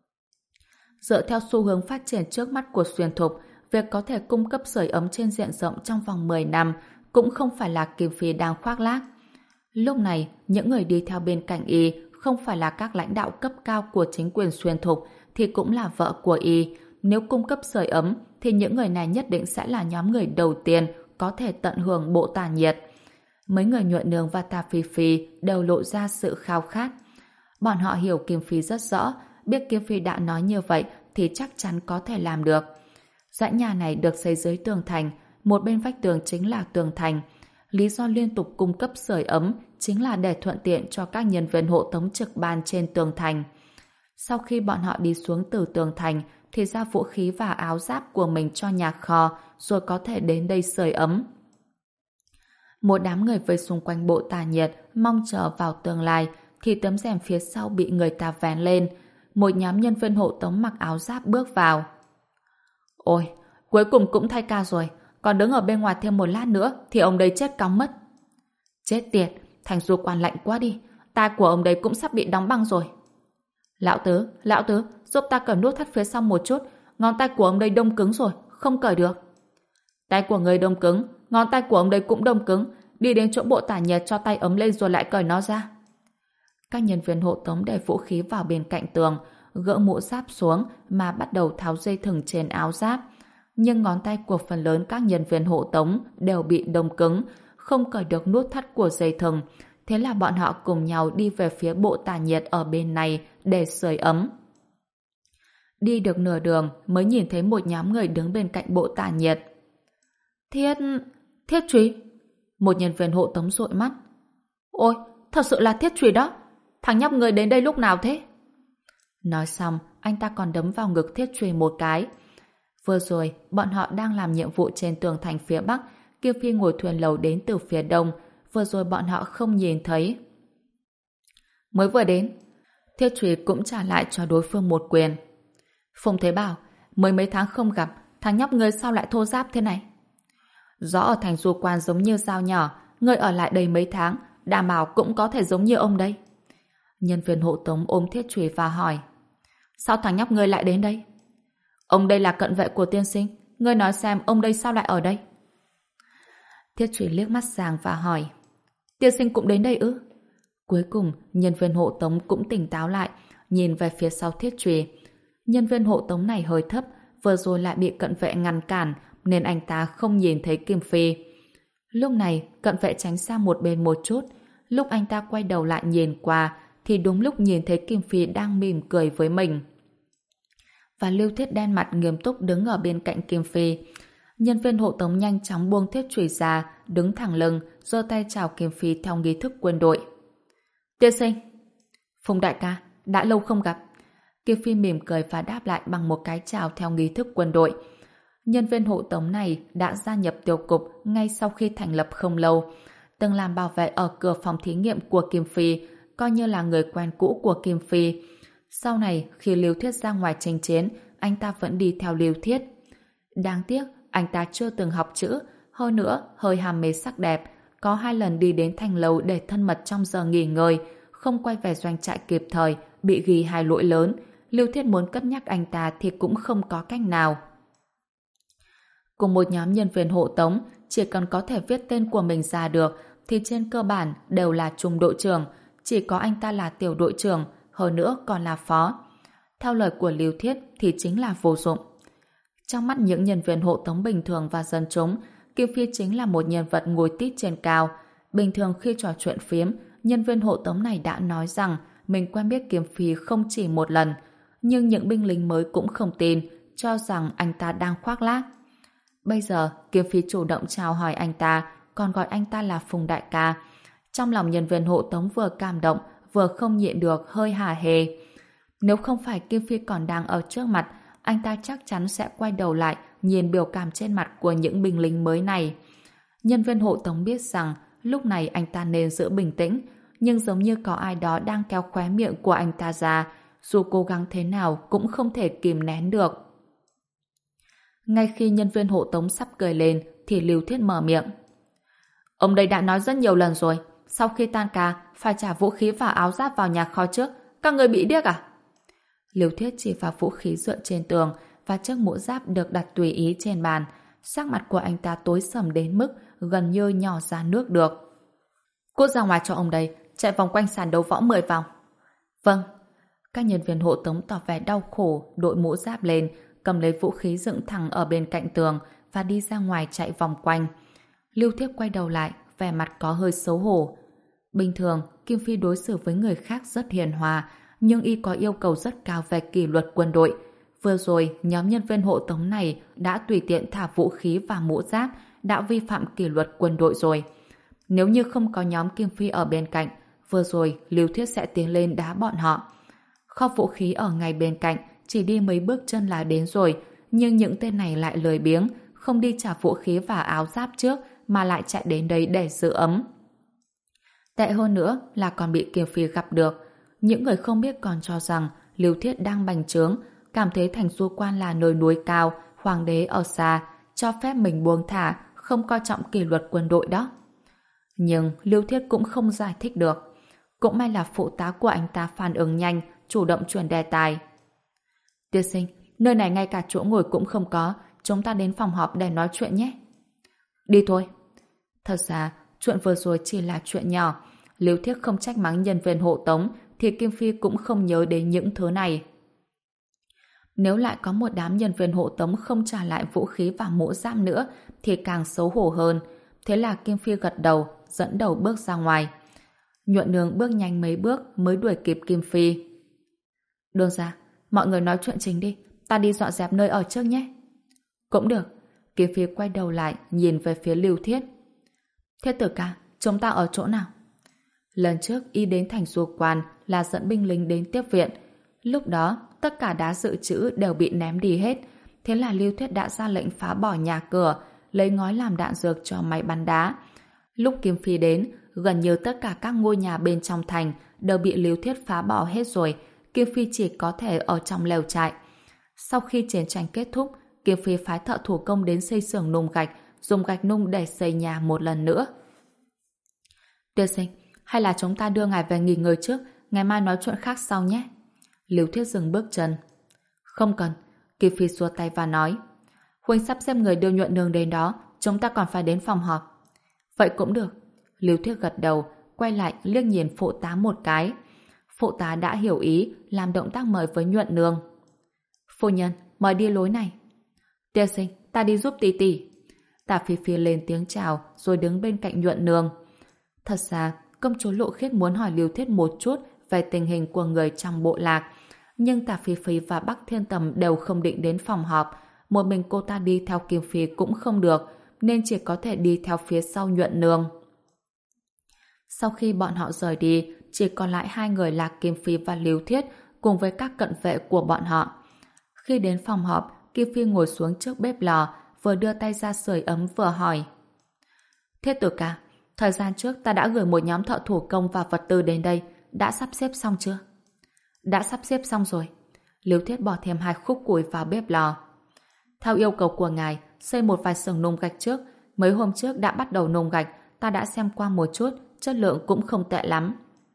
Dựa theo xu hướng phát triển trước mắt của Xuyên Thục, việc có thể cung cấp sưởi ấm trên diện rộng trong vòng mười năm cũng không phải là Kim Phi đang khoác lác. Lúc này, những người đi theo bên cạnh y không phải là các lãnh đạo cấp cao của chính quyền Xuyên Thục thì cũng là vợ của y. Nếu cung cấp sưởi ấm thì những người này nhất định sẽ là nhóm người đầu tiên có thể tận hưởng bộ tản nhiệt. Mấy người Nhuận Nương và Tà Phi Phi đều lộ ra sự khao khát. Bọn họ hiểu Kim Phi rất rõ, biết Kim Phi đã nói như vậy thì chắc chắn có thể làm được. Dãy nhà này được xây dưới tường thành, một bên vách tường chính là tường thành. Lý do liên tục cung cấp sưởi ấm chính là để thuận tiện cho các nhân viên hộ tống trực ban trên tường thành. Sau khi bọn họ đi xuống từ tường thành thì giao vũ khí và áo giáp của mình cho nhà kho rồi có thể đến đây sưởi ấm. Một đám người vây xung quanh bộ tà nhiệt mong chờ vào tương lai thì tấm rèm phía sau bị người ta vén lên. Một nhóm nhân viên hộ tống mặc áo giáp bước vào. Ôi, cuối cùng cũng thay ca rồi, còn đứng ở bên ngoài thêm một lát nữa thì ông đây chết cóng mất. Chết tiệt, thành du quan lạnh quá đi, tai của ông đây cũng sắp bị đóng băng rồi. Lão Tứ, Lão Tứ, giúp ta cởi nút thắt phía sau một chút, ngón tay của ông đây đông cứng rồi, không cởi được. Tay của người đông cứng, ngón tay của ông đây cũng đông cứng, đi đến chỗ bộ tả nhiệt cho tay ấm lên rồi lại cởi nó ra. Các nhân viên hộ tống để vũ khí vào bên cạnh tường, gỡ mũ giáp xuống mà bắt đầu tháo dây thừng trên áo giáp. Nhưng ngón tay của phần lớn các nhân viên hộ tống đều bị đông cứng, không cởi được nút thắt của dây thừng. Thế là bọn họ cùng nhau đi về phía bộ tả nhiệt ở bên này để sưởi ấm. Đi được nửa đường mới nhìn thấy một nhóm người đứng bên cạnh bộ tả nhiệt. Thiết... Thiết Trùy? Một nhân viên hộ tống dụi mắt. Ôi, thật sự là Thiết Trùy đó. Thằng nhóc người đến đây lúc nào thế? Nói xong, anh ta còn đấm vào ngực Thiết Trùy một cái. Vừa rồi, bọn họ đang làm nhiệm vụ trên tường thành phía Bắc, Kiều Phi ngồi thuyền lầu đến từ phía Đông. Vừa rồi bọn họ không nhìn thấy. Mới vừa đến, Thiết Trùy cũng trả lại cho đối phương một quyền. Phùng Thế Bảo, mới mấy tháng không gặp, thằng nhóc ngươi sao lại thô ráp thế này? Rõ ở thành du quan giống như dao nhỏ, ngươi ở lại đây mấy tháng, đảm bảo cũng có thể giống như ông đây. Nhân viên hộ tống ôm Thiết Trùy và hỏi, sao thằng nhóc ngươi lại đến đây? Ông đây là cận vệ của tiên sinh, ngươi nói xem ông đây sao lại ở đây? Thiết Trùy liếc mắt Giang và hỏi, tiên sinh cũng đến đây ư? Cuối cùng, nhân viên hộ tống cũng tỉnh táo lại, nhìn về phía sau Thiết Trùy. Nhân viên hộ tống này hơi thấp, vừa rồi lại bị cận vệ ngăn cản, nên anh ta không nhìn thấy Kim Phi. Lúc này, cận vệ tránh sang một bên một chút. Lúc anh ta quay đầu lại nhìn qua, thì đúng lúc nhìn thấy Kim Phi đang mỉm cười với mình. Và Lưu Thiết đen mặt nghiêm túc đứng ở bên cạnh Kim Phi. Nhân viên hộ tống nhanh chóng buông Thiết Trùy ra, đứng thẳng lưng, giơ tay chào Kim Phi theo nghi thức quân đội. Tiên sinh! Phùng đại ca, đã lâu không gặp. Kim Phi mỉm cười và đáp lại bằng một cái chào theo nghi thức quân đội. Nhân viên hộ tống này đã gia nhập tiểu cục ngay sau khi thành lập không lâu. Từng làm bảo vệ ở cửa phòng thí nghiệm của Kim Phi, coi như là người quen cũ của Kim Phi. Sau này, khi Lưu Thiết ra ngoài chinh chiến, anh ta vẫn đi theo Lưu Thiết. Đáng tiếc, anh ta chưa từng học chữ, hơn nữa, hơi ham mê sắc đẹp. Có hai lần đi đến thành lầu để thân mật trong giờ nghỉ ngơi, không quay về doanh trại kịp thời, bị ghi hai lỗi lớn. Lưu Thiết muốn cất nhắc anh ta thì cũng không có cách nào. Cùng một nhóm nhân viên hộ tống, chỉ cần có thể viết tên của mình ra được, thì trên cơ bản đều là trung đội trưởng, chỉ có anh ta là tiểu đội trưởng, hơn nữa còn là phó. Theo lời của Lưu Thiết thì chính là vô dụng. Trong mắt những nhân viên hộ tống bình thường và dân chúng, Kim Phi chính là một nhân vật ngồi tít trên cao. Bình thường khi trò chuyện phiếm, nhân viên hộ tống này đã nói rằng mình quen biết Kim Phi không chỉ một lần, nhưng những binh lính mới cũng không tin, cho rằng anh ta đang khoác lác. Bây giờ, Kim Phi chủ động chào hỏi anh ta, còn gọi anh ta là Phùng đại ca. Trong lòng nhân viên hộ tống vừa cảm động, vừa không nhịn được hơi hả hê. Nếu không phải Kim Phi còn đang ở trước mặt, anh ta chắc chắn sẽ quay đầu lại nhìn biểu cảm trên mặt của những binh lính mới này. Nhân viên hộ tống biết rằng lúc này anh ta nên giữ bình tĩnh, nhưng giống như có ai đó đang kéo khóe miệng của anh ta ra, dù cố gắng thế nào cũng không thể kìm nén được. Ngay khi nhân viên hộ tống sắp cười lên thì Lưu Thiết mở miệng. Ông đây đã nói rất nhiều lần rồi, sau khi tan ca phải trả vũ khí và áo giáp vào nhà kho trước. Các người bị điếc à? Lưu Thiết chỉ vào vũ khí dựa trên tường và chiếc mũ giáp được đặt tùy ý trên bàn. Sắc mặt của anh ta tối sầm đến mức gần như nhỏ ra nước được. Cút ra ngoài cho ông đây, chạy vòng quanh sàn đấu võ mười vòng. Vâng. Các nhân viên hộ tống tỏ vẻ đau khổ, đội mũ giáp lên, cầm lấy vũ khí dựng thẳng ở bên cạnh tường và đi ra ngoài chạy vòng quanh. Lưu Thiết quay đầu lại, vẻ mặt có hơi xấu hổ. Bình thường, Kim Phi đối xử với người khác rất hiền hòa, nhưng y có yêu cầu rất cao về kỷ luật quân đội. Vừa rồi, nhóm nhân viên hộ tống này đã tùy tiện thả vũ khí và mũ giáp, đã vi phạm kỷ luật quân đội rồi. Nếu như không có nhóm Kim Phi ở bên cạnh, vừa rồi Lưu Thiết sẽ tiến lên đá bọn họ. Kho vũ khí ở ngay bên cạnh, chỉ đi mấy bước chân là đến rồi, nhưng những tên này lại lười biếng, không đi trả vũ khí và áo giáp trước mà lại chạy đến đây để giữ ấm. Tệ hơn nữa là còn bị Kim Phi gặp được. Những người không biết còn cho rằng Lưu Thiết đang bành trướng, cảm thấy thành Du Quan là nơi núi cao, hoàng đế ở xa, cho phép mình buông thả, không coi trọng kỷ luật quân đội đó. Nhưng Lưu Thiết cũng không giải thích được. Cũng may là phụ tá của anh ta phản ứng nhanh, chủ động chuyển đề tài. Tiên sinh, nơi này ngay cả chỗ ngồi cũng không có, chúng ta đến phòng họp để nói chuyện nhé. Đi thôi. Thật ra, chuyện vừa rồi chỉ là chuyện nhỏ. Lưu Thiết không trách mắng nhân viên hộ tống, thì Kim Phi cũng không nhớ đến những thứ này. Nếu lại có một đám nhân viên hộ tống không trả lại vũ khí và mũ giáp nữa, thì càng xấu hổ hơn. Thế là Kim Phi gật đầu, dẫn đầu bước ra ngoài. Nhuận Nương bước nhanh mấy bước mới đuổi kịp Kim Phi. Đường ra, mọi người nói chuyện chính đi, ta đi dọn dẹp nơi ở trước nhé. Cũng được. Kim Phi quay đầu lại, nhìn về phía Lưu Thiết. Thiết tử ca, chúng ta ở chỗ nào? Lần trước y đến thành Du Quan là dẫn binh lính đến tiếp viện. Lúc đó, tất cả đá dự trữ đều bị ném đi hết. Thế là Lưu Thiết đã ra lệnh phá bỏ nhà cửa, lấy ngói làm đạn dược cho máy bắn đá. Lúc Kim Phi đến, gần như tất cả các ngôi nhà bên trong thành đều bị Lưu Thiết phá bỏ hết rồi. Kim Phi chỉ có thể ở trong lều trại. Sau khi chiến tranh kết thúc, Kim Phi phái thợ thủ công đến xây xưởng nung gạch, dùng gạch nung để xây nhà một lần nữa. Tiên sinh, hay là chúng ta đưa ngài về nghỉ ngơi trước, ngày mai nói chuyện khác sau nhé. Lưu Thiết dừng bước chân. Không cần. Kim Phi xua tay và nói, huynh sắp xếp người đưa Nhuận Nương đến đó, chúng ta còn phải đến phòng họp. Vậy cũng được. Lưu Thiết gật đầu, quay lại liếc nhìn phụ tá một cái. Phụ tá đã hiểu ý, làm động tác mời với Nhuận Nương. Phu nhân, mời đi lối này. Tiên sinh, ta đi giúp tỷ tỷ. Tả Phi Phi lên tiếng chào rồi đứng bên cạnh Nhuận Nương. Thật ra, công chúa Lộ Khiết muốn hỏi Lưu Thiết một chút về tình hình của người trong bộ lạc, nhưng Tả Phi Phi và Bắc Thiên Tầm đều không định đến phòng họp. Một mình cô ta đi theo Kim Phi cũng không được, nên chỉ có thể đi theo phía sau Nhuận Nương. Sau khi bọn họ rời đi, chỉ còn lại hai người là Kim Phi và Lưu Thiết cùng với các cận vệ của bọn họ. Khi đến phòng họp, Kim Phi ngồi xuống trước bếp lò, vừa đưa tay ra sưởi ấm vừa hỏi. Thiết tử ca, thời gian trước ta đã gửi một nhóm thợ thủ công và vật tư đến đây, đã sắp xếp xong chưa? Đã sắp xếp xong rồi. Lưu Thiết bỏ thêm hai khúc củi vào bếp lò. Theo yêu cầu của ngài, xây một vài xưởng nung gạch trước. Mấy hôm trước đã bắt đầu nung gạch, ta đã xem qua một chút, chất lượng cũng không tệ lắm.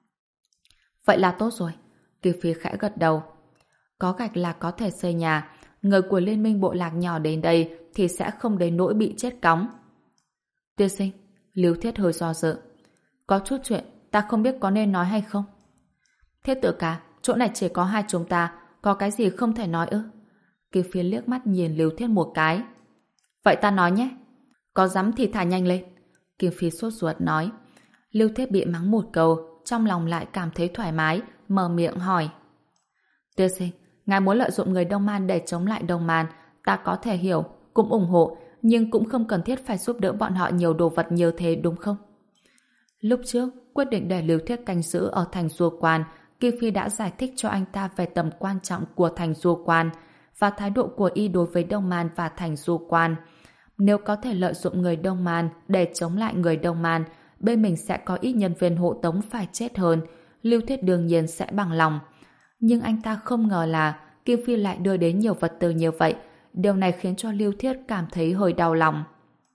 Vậy là tốt rồi. Kim Phi khẽ gật đầu. Có gạch là có thể xây nhà. Người của liên minh bộ lạc nhỏ đến đây thì sẽ không đến nỗi bị chết cóng. Tiên sinh, Lưu Thiết hơi do dự. Có chút chuyện, ta không biết có nên nói hay không. Thiết tử ca, chỗ này chỉ có hai chúng ta, có cái gì không thể nói ư? Kim Phi liếc mắt nhìn Lưu Thiết một cái. Vậy ta nói nhé. Có dám thì thả nhanh lên. Kim Phi sốt ruột nói. Lưu Thiết bị mắng một câu, trong lòng lại cảm thấy thoải mái, mở miệng hỏi. Tiên sinh, ngài muốn lợi dụng người Đông Man để chống lại Đông Man, ta có thể hiểu, cũng ủng hộ, nhưng cũng không cần thiết phải giúp đỡ bọn họ nhiều đồ vật như thế đúng không? Lúc trước, quyết định để Lưu Thiết canh giữ ở thành Du Quan, Kim Phi đã giải thích cho anh ta về tầm quan trọng của thành Du Quan và thái độ của y đối với Đông Man và thành Du Quan. Nếu có thể lợi dụng người Đông Man để chống lại người Đông Man, bên mình sẽ có ít nhân viên hộ tống phải chết hơn, Lưu Thiết đương nhiên sẽ bằng lòng. Nhưng anh ta không ngờ là Kim Phi lại đưa đến nhiều vật tư như vậy. Điều này khiến cho Lưu Thiết cảm thấy hơi đau lòng.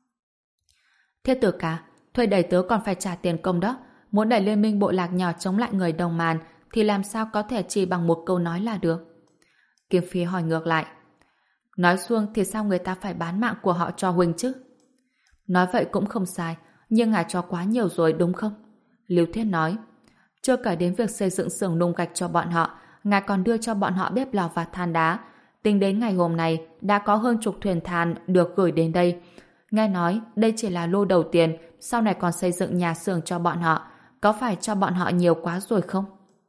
Thiết tử ca, thuê đẩy tớ còn phải trả tiền công đó. Muốn đẩy liên minh bộ lạc nhỏ chống lại người Đông Man thì làm sao có thể chỉ bằng một câu nói là được? Kim Phi hỏi ngược lại. Nói xuông thì sao người ta phải bán mạng của họ cho huynh chứ? Nói vậy cũng không sai, nhưng ngài cho quá nhiều rồi đúng không? Lưu Thiết nói. Chưa kể đến việc xây dựng xưởng nung gạch cho bọn họ, ngài còn đưa cho bọn họ bếp lò và than đá. Tính đến ngày hôm nay, đã có hơn chục thuyền than được gửi đến đây. Nghe nói, đây chỉ là lô đầu tiền, sau này còn xây dựng nhà xưởng cho bọn họ. Có phải cho bọn họ nhiều quá rồi không?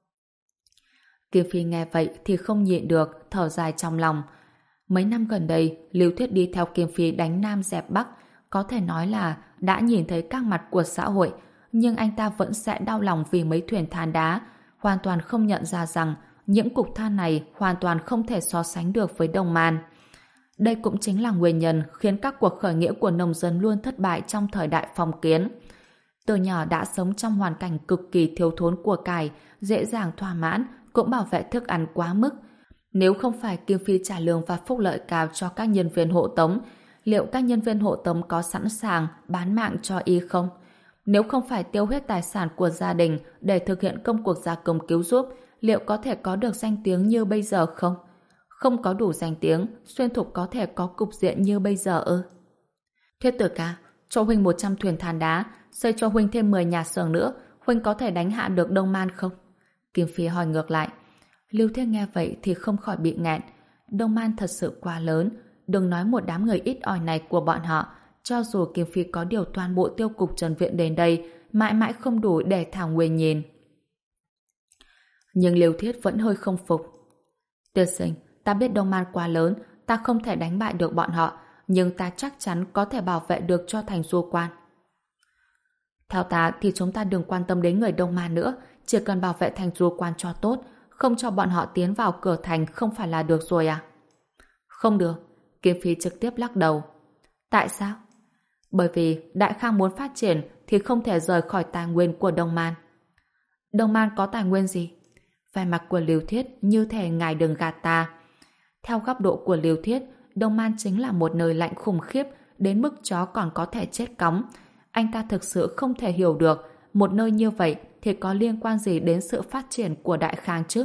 Kim Phi nghe vậy thì không nhịn được, thở dài trong lòng. Mấy năm gần đây, Lưu Thiết đi theo Kim Phi đánh Nam dẹp Bắc, có thể nói là đã nhìn thấy các mặt của xã hội, nhưng anh ta vẫn sẽ đau lòng vì mấy thuyền than đá, hoàn toàn không nhận ra rằng những cục than này hoàn toàn không thể so sánh được với Đông Man. Đây cũng chính là nguyên nhân khiến các cuộc khởi nghĩa của nông dân luôn thất bại trong thời đại phong kiến. Từ nhỏ đã sống trong hoàn cảnh cực kỳ thiếu thốn của cải, dễ dàng thỏa mãn, cũng bảo vệ thức ăn quá mức. Nếu không phải Kim Phi trả lương và phúc lợi cao cho các nhân viên hộ tống, liệu các nhân viên hộ tống có sẵn sàng bán mạng cho y không? Nếu không phải tiêu hết tài sản của gia đình để thực hiện công cuộc gia công cứu giúp, liệu có thể có được danh tiếng như bây giờ không? Không có đủ danh tiếng, Xuyên Thục có thể có cục diện như bây giờ ư? Thiết Tử ca, cho huynh một trăm thuyền than đá, xây cho huynh thêm mười nhà xưởng nữa, huynh có thể đánh hạ được Đông Man không? Kim Phi hỏi ngược lại. Lưu Thiết nghe vậy thì không khỏi bị nghẹn. Đông Man thật sự quá lớn, đừng nói một đám người ít ỏi này của bọn họ, cho dù Kim Phi có điều toàn bộ tiêu cục Trần Viện đến đây, mãi mãi không đủ để Thảo Nguyên nhìn. Nhưng Lưu Thiết vẫn hơi không phục. Tiên sinh, ta biết Đông Man quá lớn, ta không thể đánh bại được bọn họ, nhưng ta chắc chắn có thể bảo vệ được cho thành Du Quan. Theo ta thì chúng ta đừng quan tâm đến người Đông Man nữa, chỉ cần bảo vệ thành Du Quan cho tốt, không cho bọn họ tiến vào cửa thành không phải là được rồi à? Không được, Kim Phi trực tiếp lắc đầu. Tại sao? Bởi vì Đại Khang muốn phát triển thì không thể rời khỏi tài nguyên của Đông Man. Đông Man có tài nguyên gì? Vẻ mặt của Lưu Thiết như thể ngài đừng gạt ta. Theo góc độ của Lưu Thiết, Đông Man chính là một nơi lạnh khủng khiếp đến mức chó còn có thể chết cóng. Anh ta thực sự không thể hiểu được một nơi như vậy thì có liên quan gì đến sự phát triển của Đại Khang chứ?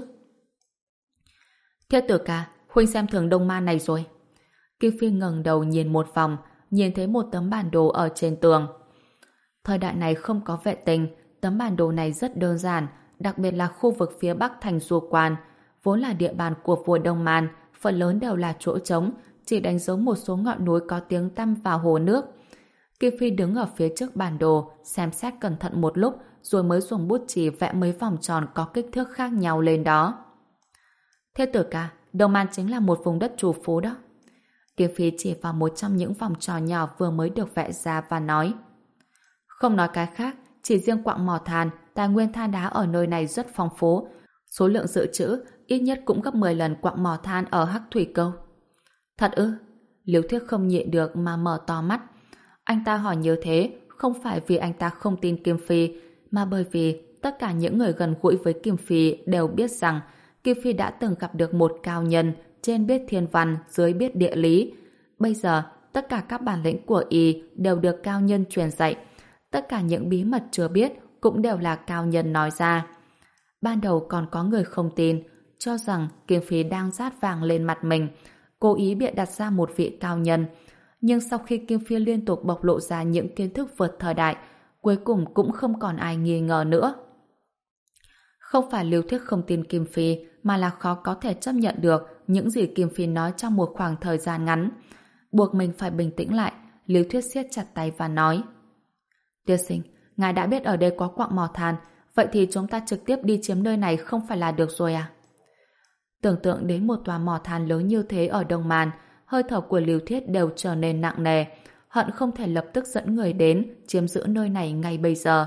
Thiết Tử ca, huynh xem thường Đông Man này rồi. Kim Phi ngẩng đầu nhìn một vòng, nhìn thấy một tấm bản đồ ở trên tường. Thời đại này không có vệ tinh, tấm bản đồ này rất đơn giản, đặc biệt là khu vực phía bắc thành Du Quan, vốn là địa bàn của vua Đông Man, phần lớn đều là chỗ trống, chỉ đánh dấu một số ngọn núi có tiếng tăm và hồ nước. Kim Phi đứng ở phía trước bản đồ, xem xét cẩn thận một lúc, rồi mới dùng bút chì vẽ mấy vòng tròn có kích thước khác nhau lên đó. Thế Tử ca, Đông Man chính là một vùng đất trù phú đó. Kim Phi chỉ vào một trong những vòng tròn nhỏ vừa mới được vẽ ra và nói. Không nói cái khác, chỉ riêng quặng mỏ than, tài nguyên than đá ở nơi này rất phong phú. Số lượng dự trữ ít nhất cũng gấp mười lần quặng mỏ than ở Hắc Thủy Câu. Thật ư? Liễu Thiết không nhịn được mà mở to mắt. Anh ta hỏi như thế không phải vì anh ta không tin Kim Phi, mà bởi vì tất cả những người gần gũi với Kim Phi đều biết rằng Kim Phi đã từng gặp được một cao nhân, trên biết thiên văn, dưới biết địa lý. Bây giờ, tất cả các bản lĩnh của y đều được cao nhân truyền dạy. Tất cả những bí mật chưa biết cũng đều là cao nhân nói ra. Ban đầu còn có người không tin, cho rằng Kim Phi đang rát vàng lên mặt mình, cố ý bịa đặt ra một vị cao nhân. Nhưng sau khi Kim Phi liên tục bộc lộ ra những kiến thức vượt thời đại, cuối cùng cũng không còn ai nghi ngờ nữa. Không phải Lưu Thiết không tin Kim Phi, mà là khó có thể chấp nhận được những gì Kim Phi nói trong một khoảng thời gian ngắn. Buộc mình phải bình tĩnh lại, Lưu Thiết siết chặt tay và nói. Tiên sinh, ngài đã biết ở đây có quặng mỏ than, vậy thì chúng ta trực tiếp đi chiếm nơi này không phải là được rồi à? Tưởng tượng đến một tòa mỏ than lớn như thế ở Đông Man, hơi thở của Lưu Thiết đều trở nên nặng nề, hận không thể lập tức dẫn người đến chiếm giữ nơi này ngay bây giờ.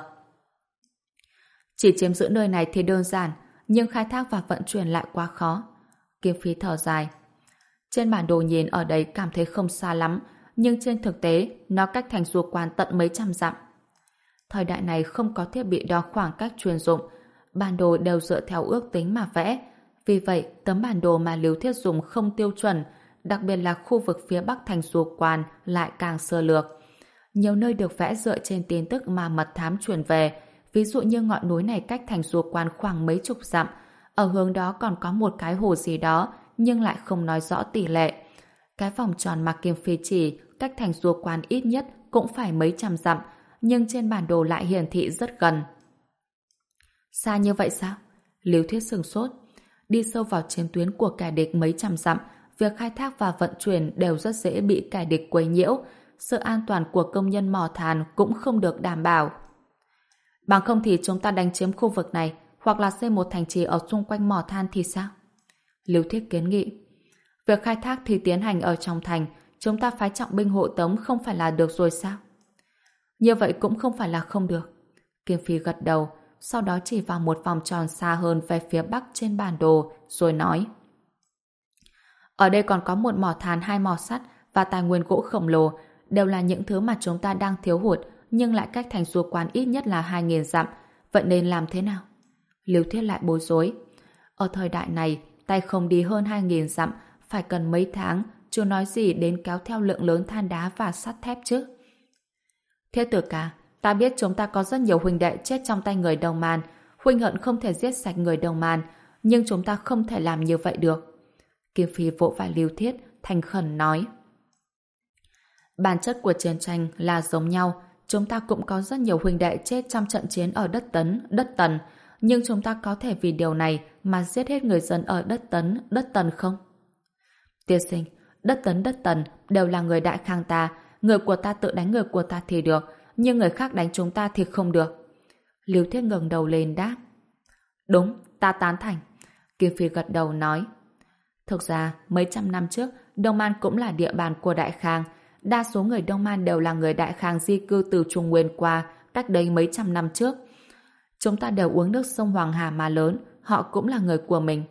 Chỉ chiếm giữ nơi này thì đơn giản, nhưng khai thác và vận chuyển lại quá khó. Kim Phi thở dài. Trên bản đồ nhìn ở đây cảm thấy không xa lắm, nhưng trên thực tế nó cách thành Du Quan tận mấy trăm dặm. Thời đại này không có thiết bị đo khoảng cách chuyên dụng, bản đồ đều dựa theo ước tính mà vẽ. Vì vậy, tấm bản đồ mà Lưu Thiết dùng không tiêu chuẩn, đặc biệt là khu vực phía bắc thành Du Quan lại càng sơ lược. Nhiều nơi được vẽ dựa trên tin tức mà mật thám truyền về, ví dụ như ngọn núi này cách thành Du Quan khoảng mấy chục dặm, ở hướng đó còn có một cái hồ gì đó, nhưng lại không nói rõ tỷ lệ. Cái vòng tròn mà Kim Phi chỉ cách thành Du Quan ít nhất cũng phải mấy trăm dặm, nhưng trên bản đồ lại hiển thị rất gần. Xa như vậy sao? Lưu Thiết sửng sốt. Đi sâu vào chiến tuyến của kẻ địch mấy trăm dặm, việc khai thác và vận chuyển đều rất dễ bị kẻ địch quấy nhiễu. Sự an toàn của công nhân mỏ than cũng không được đảm bảo. Bằng không thì chúng ta đánh chiếm khu vực này, hoặc là xây một thành trì ở xung quanh mỏ than thì sao? Lưu Thiết kiến nghị. Việc khai thác thì tiến hành ở trong thành, chúng ta phái trọng binh hộ tống không phải là được rồi sao? Như vậy cũng không phải là không được. Kim Phi gật đầu, sau đó chỉ vào một vòng tròn xa hơn về phía bắc trên bản đồ, rồi nói: ở đây còn có một mỏ than, hai mỏ sắt và tài nguyên gỗ khổng lồ, đều là những thứ mà chúng ta đang thiếu hụt, nhưng lại cách thành Du Quan ít nhất là hai nghìn dặm. Vậy nên làm thế nào? Lưu Thiết lại bối rối. Ở thời đại này, tay không đi hơn hai nghìn dặm phải cần mấy tháng, chưa nói gì đến kéo theo lượng lớn than đá và sắt thép chứ. Thiết Tử ca, ta biết chúng ta có rất nhiều huynh đệ chết trong tay người Đông Man, huynh hận không thể giết sạch người Đông Man, nhưng chúng ta không thể làm như vậy được. Kim Phi vỗ vai Lưu Thiết, thành khẩn nói: bản chất của chiến tranh là giống nhau, chúng ta cũng có rất nhiều huynh đệ chết trong trận chiến ở đất Tấn, đất Tần, nhưng chúng ta có thể vì điều này mà giết hết người dân ở đất Tấn, đất Tần không? Tiên sinh, đất Tấn, đất Tần đều là người Đại Khang ta, người của ta tự đánh người của ta thì được, nhưng người khác đánh chúng ta thì không được. Lưu Thiết ngẩng đầu lên đáp: đúng, ta tán thành. Kim Phi gật đầu nói: thực ra, mấy trăm năm trước, Đông Man cũng là địa bàn của Đại Khang. Đa số người Đông Man đều là người Đại Khang di cư từ Trung Nguyên qua, cách đây mấy trăm năm trước. Chúng ta đều uống nước sông Hoàng Hà mà lớn, họ cũng là người của mình.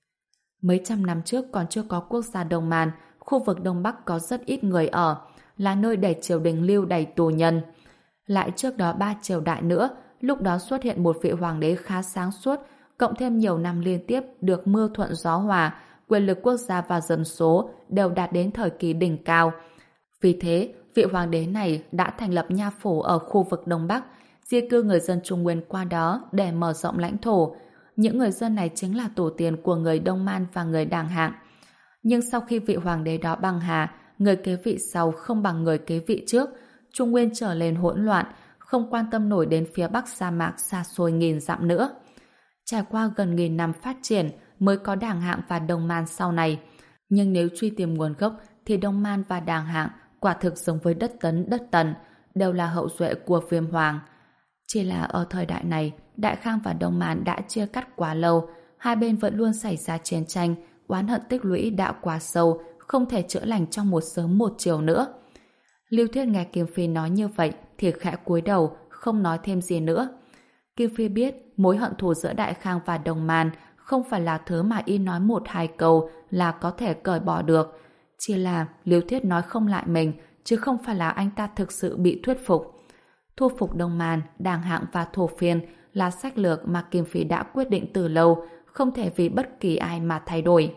Mấy trăm năm trước còn chưa có quốc gia Đông Man, khu vực Đông Bắc có rất ít người ở, là nơi để triều đình lưu đày tù nhân. Lại trước đó ba triều đại nữa, lúc đó xuất hiện một vị hoàng đế khá sáng suốt, cộng thêm nhiều năm liên tiếp được mưa thuận gió hòa, quyền lực quốc gia và dân số đều đạt đến thời kỳ đỉnh cao. Vì thế, vị hoàng đế này đã thành lập nha phủ ở khu vực Đông Bắc, di cư người dân Trung Nguyên qua đó để mở rộng lãnh thổ. Những người dân này chính là tổ tiên của người Đông Man và người Đàng Hạng. Nhưng sau khi vị hoàng đế đó băng hà, người kế vị sau không bằng người kế vị trước, Trung Nguyên trở lên hỗn loạn, không quan tâm nổi đến phía Bắc sa mạc xa xôi nghìn dặm nữa. Trải qua gần nghìn năm phát triển mới có Đàng Hạng và Đông Man sau này. Nhưng nếu truy tìm nguồn gốc thì Đông Man và Đàng Hạng quả thực giống với đất Tấn, đất Tần, đều là hậu duệ của Viêm Hoàng. Chỉ là ở thời đại này, Đại Khang và Đông Man đã chia cắt quá lâu, hai bên vẫn luôn xảy ra chiến tranh, oán hận tích lũy đã quá sâu, không thể chữa lành trong một sớm một chiều nữa. Lưu Thiết nghe Kim Phi nói như vậy thì khẽ cúi đầu, không nói thêm gì nữa. Kim Phi biết mối hận thù giữa Đại Khang và Đông Man không phải là thứ mà y nói một hai câu là có thể cởi bỏ được. Chỉ là Lưu Thiết nói không lại mình, chứ không phải là anh ta thực sự bị thuyết phục. Thu phục Đông Man, Đàng Hạng và Thổ Phiên là sách lược mà Kim Phi đã quyết định từ lâu, không thể vì bất kỳ ai mà thay đổi.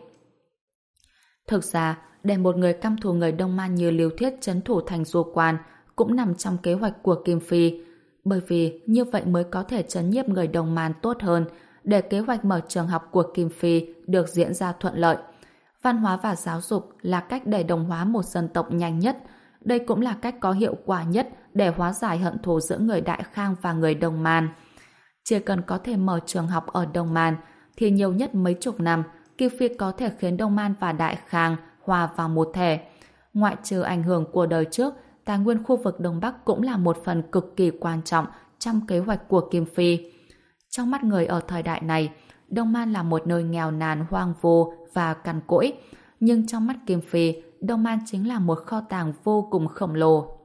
Thực ra, để một người căm thù người Đông Man như Lưu Thiết trấn thủ thành Du Quan cũng nằm trong kế hoạch của Kim Phi, bởi vì như vậy mới có thể trấn nhiếp người Đông Man tốt hơn, để kế hoạch mở trường học của Kim Phi được diễn ra thuận lợi. Văn hóa và giáo dục là cách để đồng hóa một dân tộc nhanh nhất. Đây cũng là cách có hiệu quả nhất để hóa giải hận thù giữa người Đại Khang và người Đông Man. Chỉ cần có thể mở trường học ở Đông Man, thì nhiều nhất mấy chục năm, Kim Phi có thể khiến Đông Man và Đại Khang hòa vào một thể. Ngoại trừ ảnh hưởng của đời trước, tài nguyên khu vực Đông Bắc cũng là một phần cực kỳ quan trọng trong kế hoạch của Kim Phi. Trong mắt người ở thời đại này, Đông Man là một nơi nghèo nàn, hoang vu và cằn cỗi, nhưng trong mắt Kim Phi, Đông Man chính là một kho tàng vô cùng khổng lồ.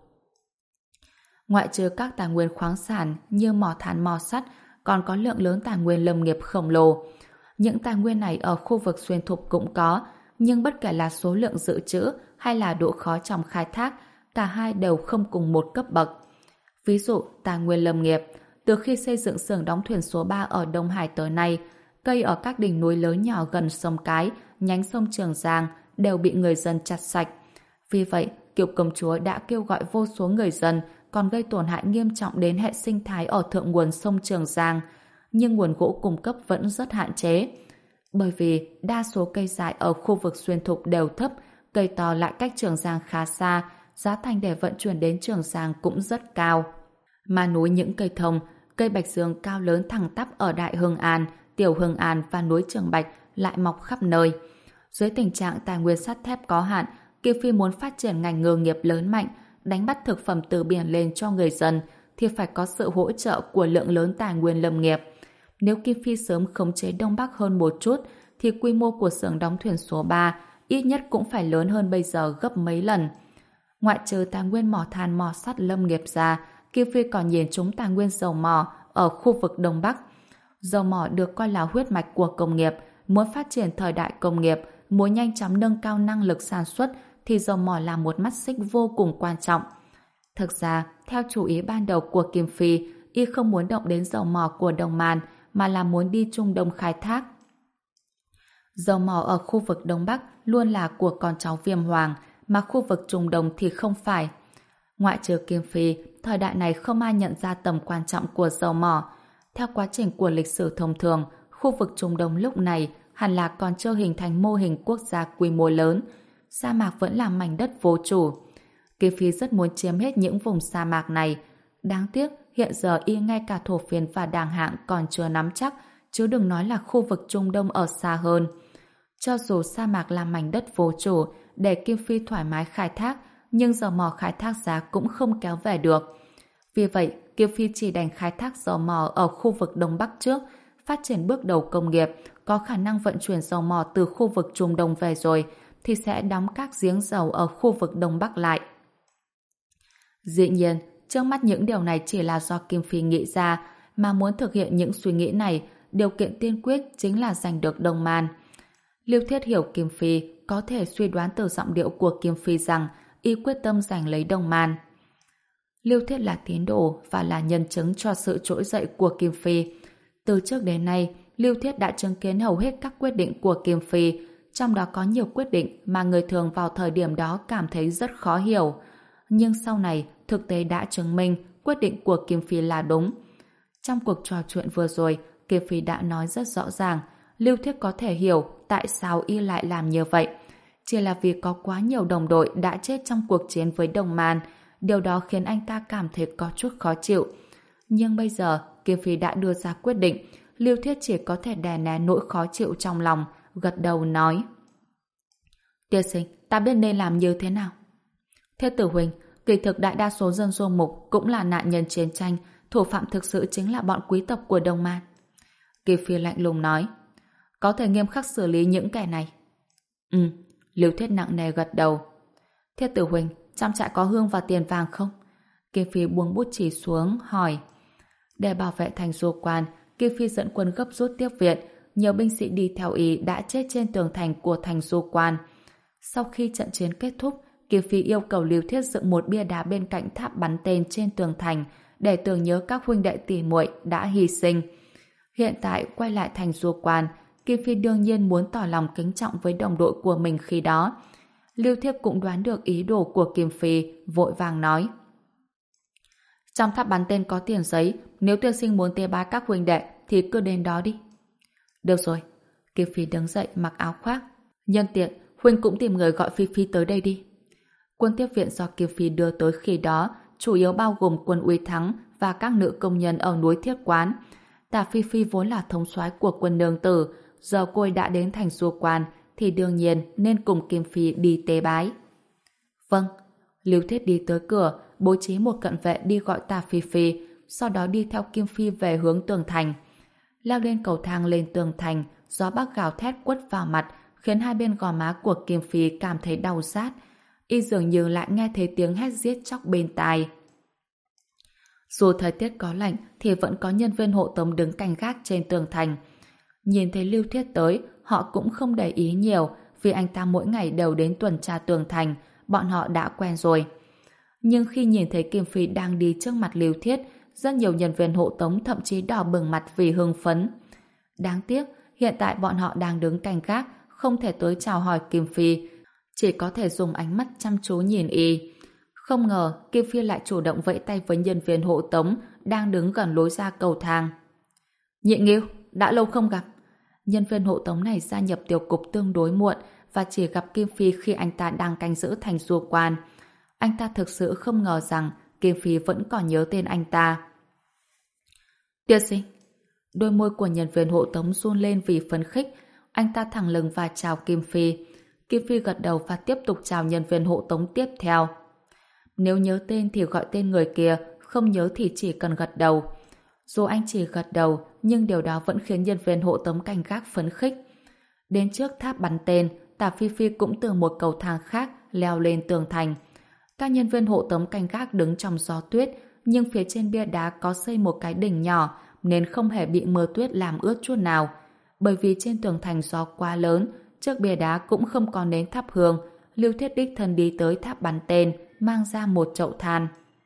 Ngoại trừ các tài nguyên khoáng sản như mỏ than, mỏ sắt, còn có lượng lớn tài nguyên lâm nghiệp khổng lồ. Những tài nguyên này ở khu vực xuyên thục cũng có, nhưng bất kể là số lượng dự trữ hay là độ khó trong khai thác, cả hai đều không cùng một cấp bậc. Ví dụ, tài nguyên lâm nghiệp, từ khi xây dựng xưởng đóng thuyền số ba ở Đông Hải tới nay, cây ở các đỉnh núi lớn nhỏ gần sông Cái, nhánh sông Trường Giang đều bị người dân chặt sạch. Vì vậy, Kiều công chúa đã kêu gọi vô số người dân, còn gây tổn hại nghiêm trọng đến hệ sinh thái ở thượng nguồn sông Trường Giang, nhưng nguồn gỗ cung cấp vẫn rất hạn chế. Bởi vì đa số cây dại ở khu vực xuyên thục đều thấp, cây to lại cách Trường Giang khá xa, giá thành để vận chuyển đến Trường Giang cũng rất cao. Mà núi những cây thông, cây bạch dương cao lớn thẳng tắp ở Đại Hưng An, Tiểu Hưng An và núi Trường Bạch lại mọc khắp nơi. Dưới tình trạng tài nguyên sắt thép có hạn, Kim Phi muốn phát triển ngành ngư nghiệp lớn mạnh, đánh bắt thực phẩm từ biển lên cho người dân, thì phải có sự hỗ trợ của lượng lớn tài nguyên lâm nghiệp. Nếu Kim Phi sớm khống chế Đông Bắc hơn một chút, thì quy mô của xưởng đóng thuyền số ba ít nhất cũng phải lớn hơn bây giờ gấp mấy lần. Ngoại trừ tài nguyên mỏ than mỏ sắt lâm nghiệp ra, Kim Phi còn nhìn trúng tài nguyên dầu mỏ ở khu vực Đông Bắc. Dầu mỏ được coi là huyết mạch của công nghiệp, muốn phát triển thời đại công nghiệp, muốn nhanh chóng nâng cao năng lực sản xuất thì dầu mỏ là một mắt xích vô cùng quan trọng. Thực ra, theo chủ ý ban đầu của Kim Phi, y không muốn động đến dầu mỏ của Đông Man mà là muốn đi Trung Đông khai thác. Dầu mỏ ở khu vực Đông Bắc luôn là của con cháu Viêm Hoàng, mà khu vực Trung Đông thì không phải. Ngoại trừ Kim Phi, thời đại này không ai nhận ra tầm quan trọng của dầu mỏ. Theo quá trình của lịch sử thông thường, khu vực Trung Đông lúc này hẳn là còn chưa hình thành mô hình quốc gia quy mô lớn. Sa mạc vẫn là mảnh đất vô chủ. Kim Phi rất muốn chiếm hết những vùng sa mạc này. Đáng tiếc, hiện giờ y ngay cả thổ phiên và đàng hạng còn chưa nắm chắc, chứ đừng nói là khu vực Trung Đông ở xa hơn. Cho dù sa mạc là mảnh đất vô chủ để Kim Phi thoải mái khai thác, nhưng dầu mỏ khai thác giá cũng không kéo về được. Vì vậy, Kim Phi chỉ đành khai thác dầu mỏ ở khu vực Đông Bắc trước, phát triển bước đầu công nghiệp, có khả năng vận chuyển dầu mỏ từ khu vực Trung Đông về rồi, thì sẽ đóng các giếng dầu ở khu vực Đông Bắc lại. Dĩ nhiên, trước mắt những điều này chỉ là do Kim Phi nghĩ ra, mà muốn thực hiện những suy nghĩ này, điều kiện tiên quyết chính là giành được Đông Man. Lưu Thiết hiểu Kim Phi, có thể suy đoán từ giọng điệu của Kim Phi rằng y quyết tâm giành lấy Đông Man. Lưu Thiết là tín đồ và là nhân chứng cho sự trỗi dậy của Kim Phi. Từ trước đến nay, Lưu Thiết đã chứng kiến hầu hết các quyết định của Kim Phi, trong đó có nhiều quyết định mà người thường vào thời điểm đó cảm thấy rất khó hiểu. Nhưng sau này, thực tế đã chứng minh quyết định của Kim Phi là đúng. Trong cuộc trò chuyện vừa rồi, Kim Phi đã nói rất rõ ràng, Lưu Thiết có thể hiểu tại sao y lại làm như vậy. Chỉ là vì có quá nhiều đồng đội đã chết trong cuộc chiến với Đồng Man, điều đó khiến anh ta cảm thấy có chút khó chịu. Nhưng bây giờ, Kim Phi đã đưa ra quyết định, Lưu Thiết chỉ có thể đè nén nỗi khó chịu trong lòng, gật đầu nói. Tiên sinh, ta biết nên làm như thế nào. Thiết tử huynh, kỳ thực đại đa số dân du mục cũng là nạn nhân chiến tranh, thủ phạm thực sự chính là bọn quý tộc của Đông Man. Kim Phi lạnh lùng nói. Có thể nghiêm khắc xử lý những kẻ này. Ừ, Lưu Thiết nặng nề gật đầu. Thiết tử huynh, trong trại có hương và tiền vàng không? Kim Phi buông bút chỉ xuống, hỏi. Để bảo vệ thành du quan, Kim Phi dẫn quân gấp rút tiếp viện. Nhiều binh sĩ đi theo ý đã chết trên tường thành của thành du quan. Sau khi trận chiến kết thúc, Kim Phi yêu cầu Lưu Thiết dựng một bia đá bên cạnh tháp bắn tên trên tường thành để tưởng nhớ các huynh đệ tỷ muội đã hy sinh. Hiện tại quay lại thành du quan, Kim Phi đương nhiên muốn tỏ lòng kính trọng với đồng đội của mình khi đó. Lưu Thiết cũng đoán được ý đồ của Kim Phi, vội vàng nói. Trong tháp bắn tên có tiền giấy, nếu tiên sinh muốn tế bái các huynh đệ thì cứ đến đó đi. Được rồi. Kim Phi đứng dậy mặc áo khoác. Nhân tiện, huynh cũng tìm người gọi Phi Phi tới đây đi. Quân tiếp viện do Kim Phi đưa tới khi đó chủ yếu bao gồm quân Uy Thắng và các nữ công nhân ở núi Thiết Quán. Tả Phi Phi vốn là thống soái của quân nương tử, giờ cô ấy đã đến thành du quan thì đương nhiên nên cùng Kim Phi đi tế bái. Vâng. Lưu Thiết đi tới cửa, bố trí một cận vệ đi gọi Tả Phi Phi, sau đó đi theo Kim Phi về hướng tường thành. Leo lên cầu thang lên tường thành, gió bắc gào thét quất vào mặt, khiến hai bên gò má của Kim Phi cảm thấy đau rát. Y dường như lại nghe thấy tiếng hét giết chóc bên tai. Dù thời tiết có lạnh thì vẫn có nhân viên hộ tống đứng canh gác trên tường thành. Nhìn thấy Lưu Thiết tới, họ cũng không để ý nhiều vì anh ta mỗi ngày đều đến tuần tra tường thành, bọn họ đã quen rồi. Nhưng khi nhìn thấy Kim Phi đang đi trước mặt Lưu Thiết, rất nhiều nhân viên hộ tống thậm chí đỏ bừng mặt vì hưng phấn. Đáng tiếc, hiện tại bọn họ đang đứng canh gác, không thể tới chào hỏi Kim Phi, chỉ có thể dùng ánh mắt chăm chú nhìn y. Không ngờ, Kim Phi lại chủ động vẫy tay với nhân viên hộ tống đang đứng gần lối ra cầu thang. Nhị Nghiêu, đã lâu không gặp. Nhân viên hộ tống này gia nhập tiểu cục tương đối muộn và chỉ gặp Kim Phi khi anh ta đang canh giữ thành du quan. Anh ta thực sự không ngờ rằng Kim Phi vẫn còn nhớ tên anh ta. Tiên sinh. Đôi môi của nhân viên hộ tống run lên vì phấn khích. Anh ta thẳng lưng và chào Kim Phi. Kim Phi gật đầu và tiếp tục chào nhân viên hộ tống tiếp theo. Nếu nhớ tên thì gọi tên người kia, không nhớ thì chỉ cần gật đầu. Dù anh chỉ gật đầu, nhưng điều đó vẫn khiến nhân viên hộ tống canh gác phấn khích. Đến trước tháp bắn tên, Tả Phi Phi cũng từ một cầu thang khác leo lên tường thành. Các nhân viên hộ tống canh gác đứng trong gió tuyết, nhưng phía trên bia đá có xây một cái đỉnh nhỏ nên không hề bị mưa tuyết làm ướt chút nào. Bởi vì trên tường thành gió quá lớn, trước bia đá cũng không có nến thắp hương. Lưu Thiết đích thân đi tới tháp bắn tên, mang ra một chậu than.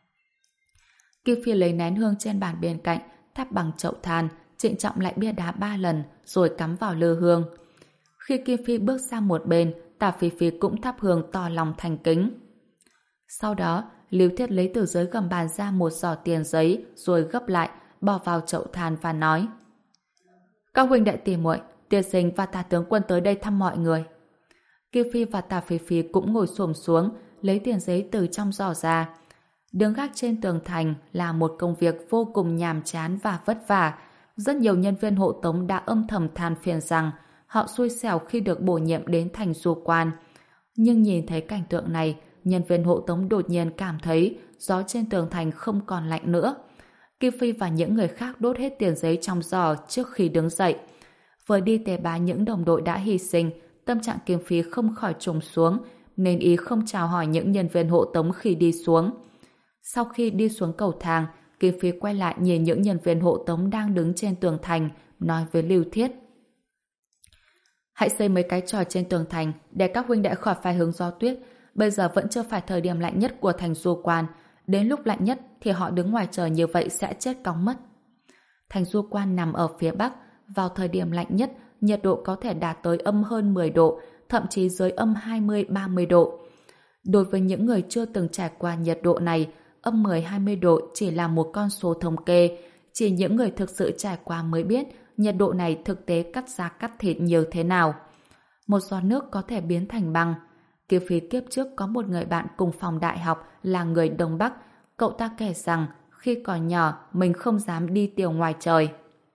Kim Phi lấy nén hương trên bàn bên cạnh, thắp bằng chậu than, trịnh trọng lại bia đá ba lần, rồi cắm vào lư hương. Khi Kim Phi bước sang một bên, Tả Phi Phi cũng thắp hương tỏ lòng thành kính. Sau đó, Lưu Thiết lấy từ dưới gầm bàn ra một giỏ tiền giấy, rồi gấp lại, bỏ vào chậu than và nói: Các huynh đệ tỷ muội, tiên sinh và Tả tướng quân tới đây thăm mọi người. Kim Phi và Tả Phi Phi cũng ngồi xổm xuống, lấy tiền giấy từ trong giỏ ra. Đứng gác trên tường thành là một công việc vô cùng nhàm chán và vất vả. Rất nhiều nhân viên hộ tống đã âm thầm than phiền rằng họ xui xẻo khi được bổ nhiệm đến thành du quan. Nhưng nhìn thấy cảnh tượng này, nhân viên hộ tống đột nhiên cảm thấy gió trên tường thành không còn lạnh nữa. Kim Phi và những người khác đốt hết tiền giấy trong giỏ trước khi đứng dậy. Vừa đi tế bái những đồng đội đã hy sinh, tâm trạng Kim Phi không khỏi trùng xuống, nên ý không chào hỏi những nhân viên hộ tống khi đi xuống. Sau khi đi xuống cầu thang, Kim Phi quay lại nhìn những nhân viên hộ tống đang đứng trên tường thành, nói với Lưu Thiết: Hãy xây mấy cái tròi trên tường thành để các huynh đệ khỏi phải hứng gió tuyết. Bây giờ vẫn chưa phải thời điểm lạnh nhất của thành du quan. Đến lúc lạnh nhất thì họ đứng ngoài trời như vậy sẽ chết cóng mất. Thành du quan nằm ở phía bắc. Vào thời điểm lạnh nhất, nhiệt độ có thể đạt tới âm hơn mười độ, thậm chí dưới âm hai mươi đến ba mươi độ. Đối với những người chưa từng trải qua nhiệt độ này, âm mười đến hai mươi độ chỉ là một con số thống kê. Chỉ những người thực sự trải qua mới biết nhiệt độ này thực tế cắt da cắt thịt nhiều thế nào. Một giọt nước có thể biến thành băng. Kiều Phi kiếp trước có một người bạn cùng phòng đại học là người Đông Bắc. Cậu ta kể rằng khi còn nhỏ mình không dám đi tiểu ngoài trời.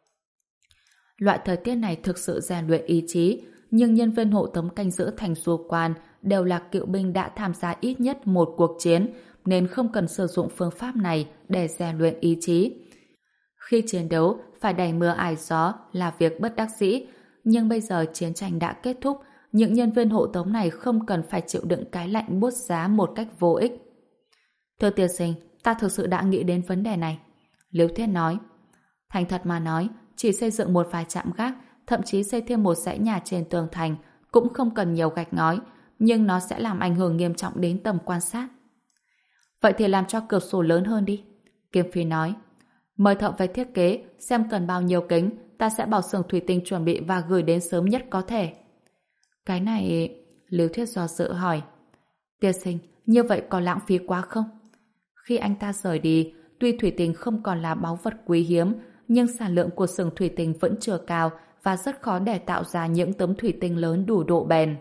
Loại thời tiết này thực sự rèn luyện ý chí, nhưng nhân viên hộ tống canh giữ thành du quan đều là cựu binh đã tham gia ít nhất một cuộc chiến, nên không cần sử dụng phương pháp này để rèn luyện ý chí. Khi chiến đấu, phải đẩy mưa ải gió là việc bất đắc dĩ, nhưng bây giờ chiến tranh đã kết thúc, những nhân viên hộ tống này không cần phải chịu đựng cái lạnh buốt giá một cách vô ích. Thưa tiên sinh, ta thực sự đã nghĩ đến vấn đề này. Liễu Thiết nói. Thành thật mà nói, chỉ xây dựng một vài trạm gác, thậm chí xây thêm một dãy nhà trên tường thành, cũng không cần nhiều gạch ngói, nhưng nó sẽ làm ảnh hưởng nghiêm trọng đến tầm quan sát. Vậy thì làm cho cửa sổ lớn hơn đi. Kim Phi nói. Mời thợ về thiết kế, xem cần bao nhiêu kính, ta sẽ bảo xưởng thủy tinh chuẩn bị và gửi đến sớm nhất có thể. Cái này... Liễu Thiết do dự hỏi. Tiên sinh, như vậy có lãng phí quá không? Khi anh ta rời đi, tuy thủy tinh không còn là báu vật quý hiếm, nhưng sản lượng của xưởng thủy tinh vẫn chưa cao và rất khó để tạo ra những tấm thủy tinh lớn đủ độ bền.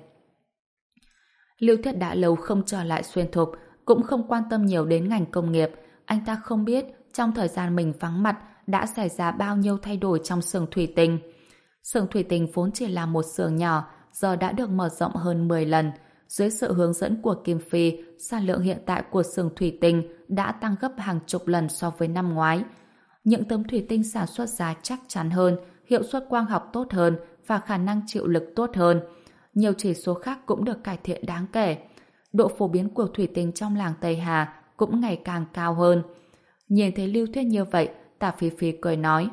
Liễu Thiết đã lâu không trở lại Xuyên Thục, cũng không quan tâm nhiều đến ngành công nghiệp. Anh ta không biết trong thời gian mình vắng mặt đã xảy ra bao nhiêu thay đổi trong xưởng thủy tinh. Xưởng thủy tinh vốn chỉ là một xưởng nhỏ, giờ đã được mở rộng hơn mười lần. Dưới sự hướng dẫn của Kim Phi, sản lượng hiện tại của xưởng thủy tinh đã tăng gấp hàng chục lần so với năm ngoái. Những tấm thủy tinh sản xuất ra chắc chắn hơn, hiệu suất quang học tốt hơn và khả năng chịu lực tốt hơn. Nhiều chỉ số khác cũng được cải thiện đáng kể. Độ phổ biến của thủy tinh trong làng Tây Hà cũng ngày càng cao hơn. Nhìn thấy Lưu Thiết như vậy, Tả Phi Phi cười nói.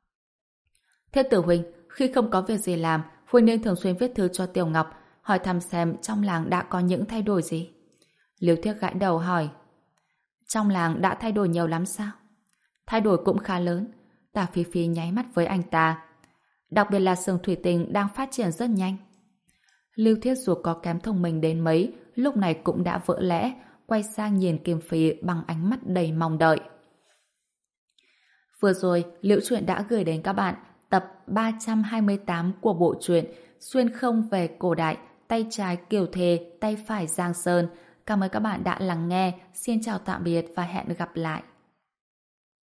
Thiết tử huynh, khi không có việc gì làm, huynh nên thường xuyên viết thư cho Tiểu Ngọc, hỏi thăm xem trong làng đã có những thay đổi gì. Lưu Thiết gãi đầu hỏi. Trong làng đã thay đổi nhiều lắm sao? Thay đổi cũng khá lớn. Tả Phi Phi nháy mắt với anh ta. Đặc biệt là xưởng thủy tinh đang phát triển rất nhanh. Lưu Thiết dù có kém thông minh đến mấy, lúc này cũng đã vỡ lẽ, quay sang nhìn Kim Phi bằng ánh mắt đầy mong đợi. Vừa rồi, Liễu Truyện đã gửi đến các bạn tập ba trăm hai mươi tám của bộ truyện Xuyên không về cổ đại, tay trái Kiều Thề, tay phải Giang Sơn. Cảm ơn các bạn đã lắng nghe. Xin chào tạm biệt và hẹn gặp lại.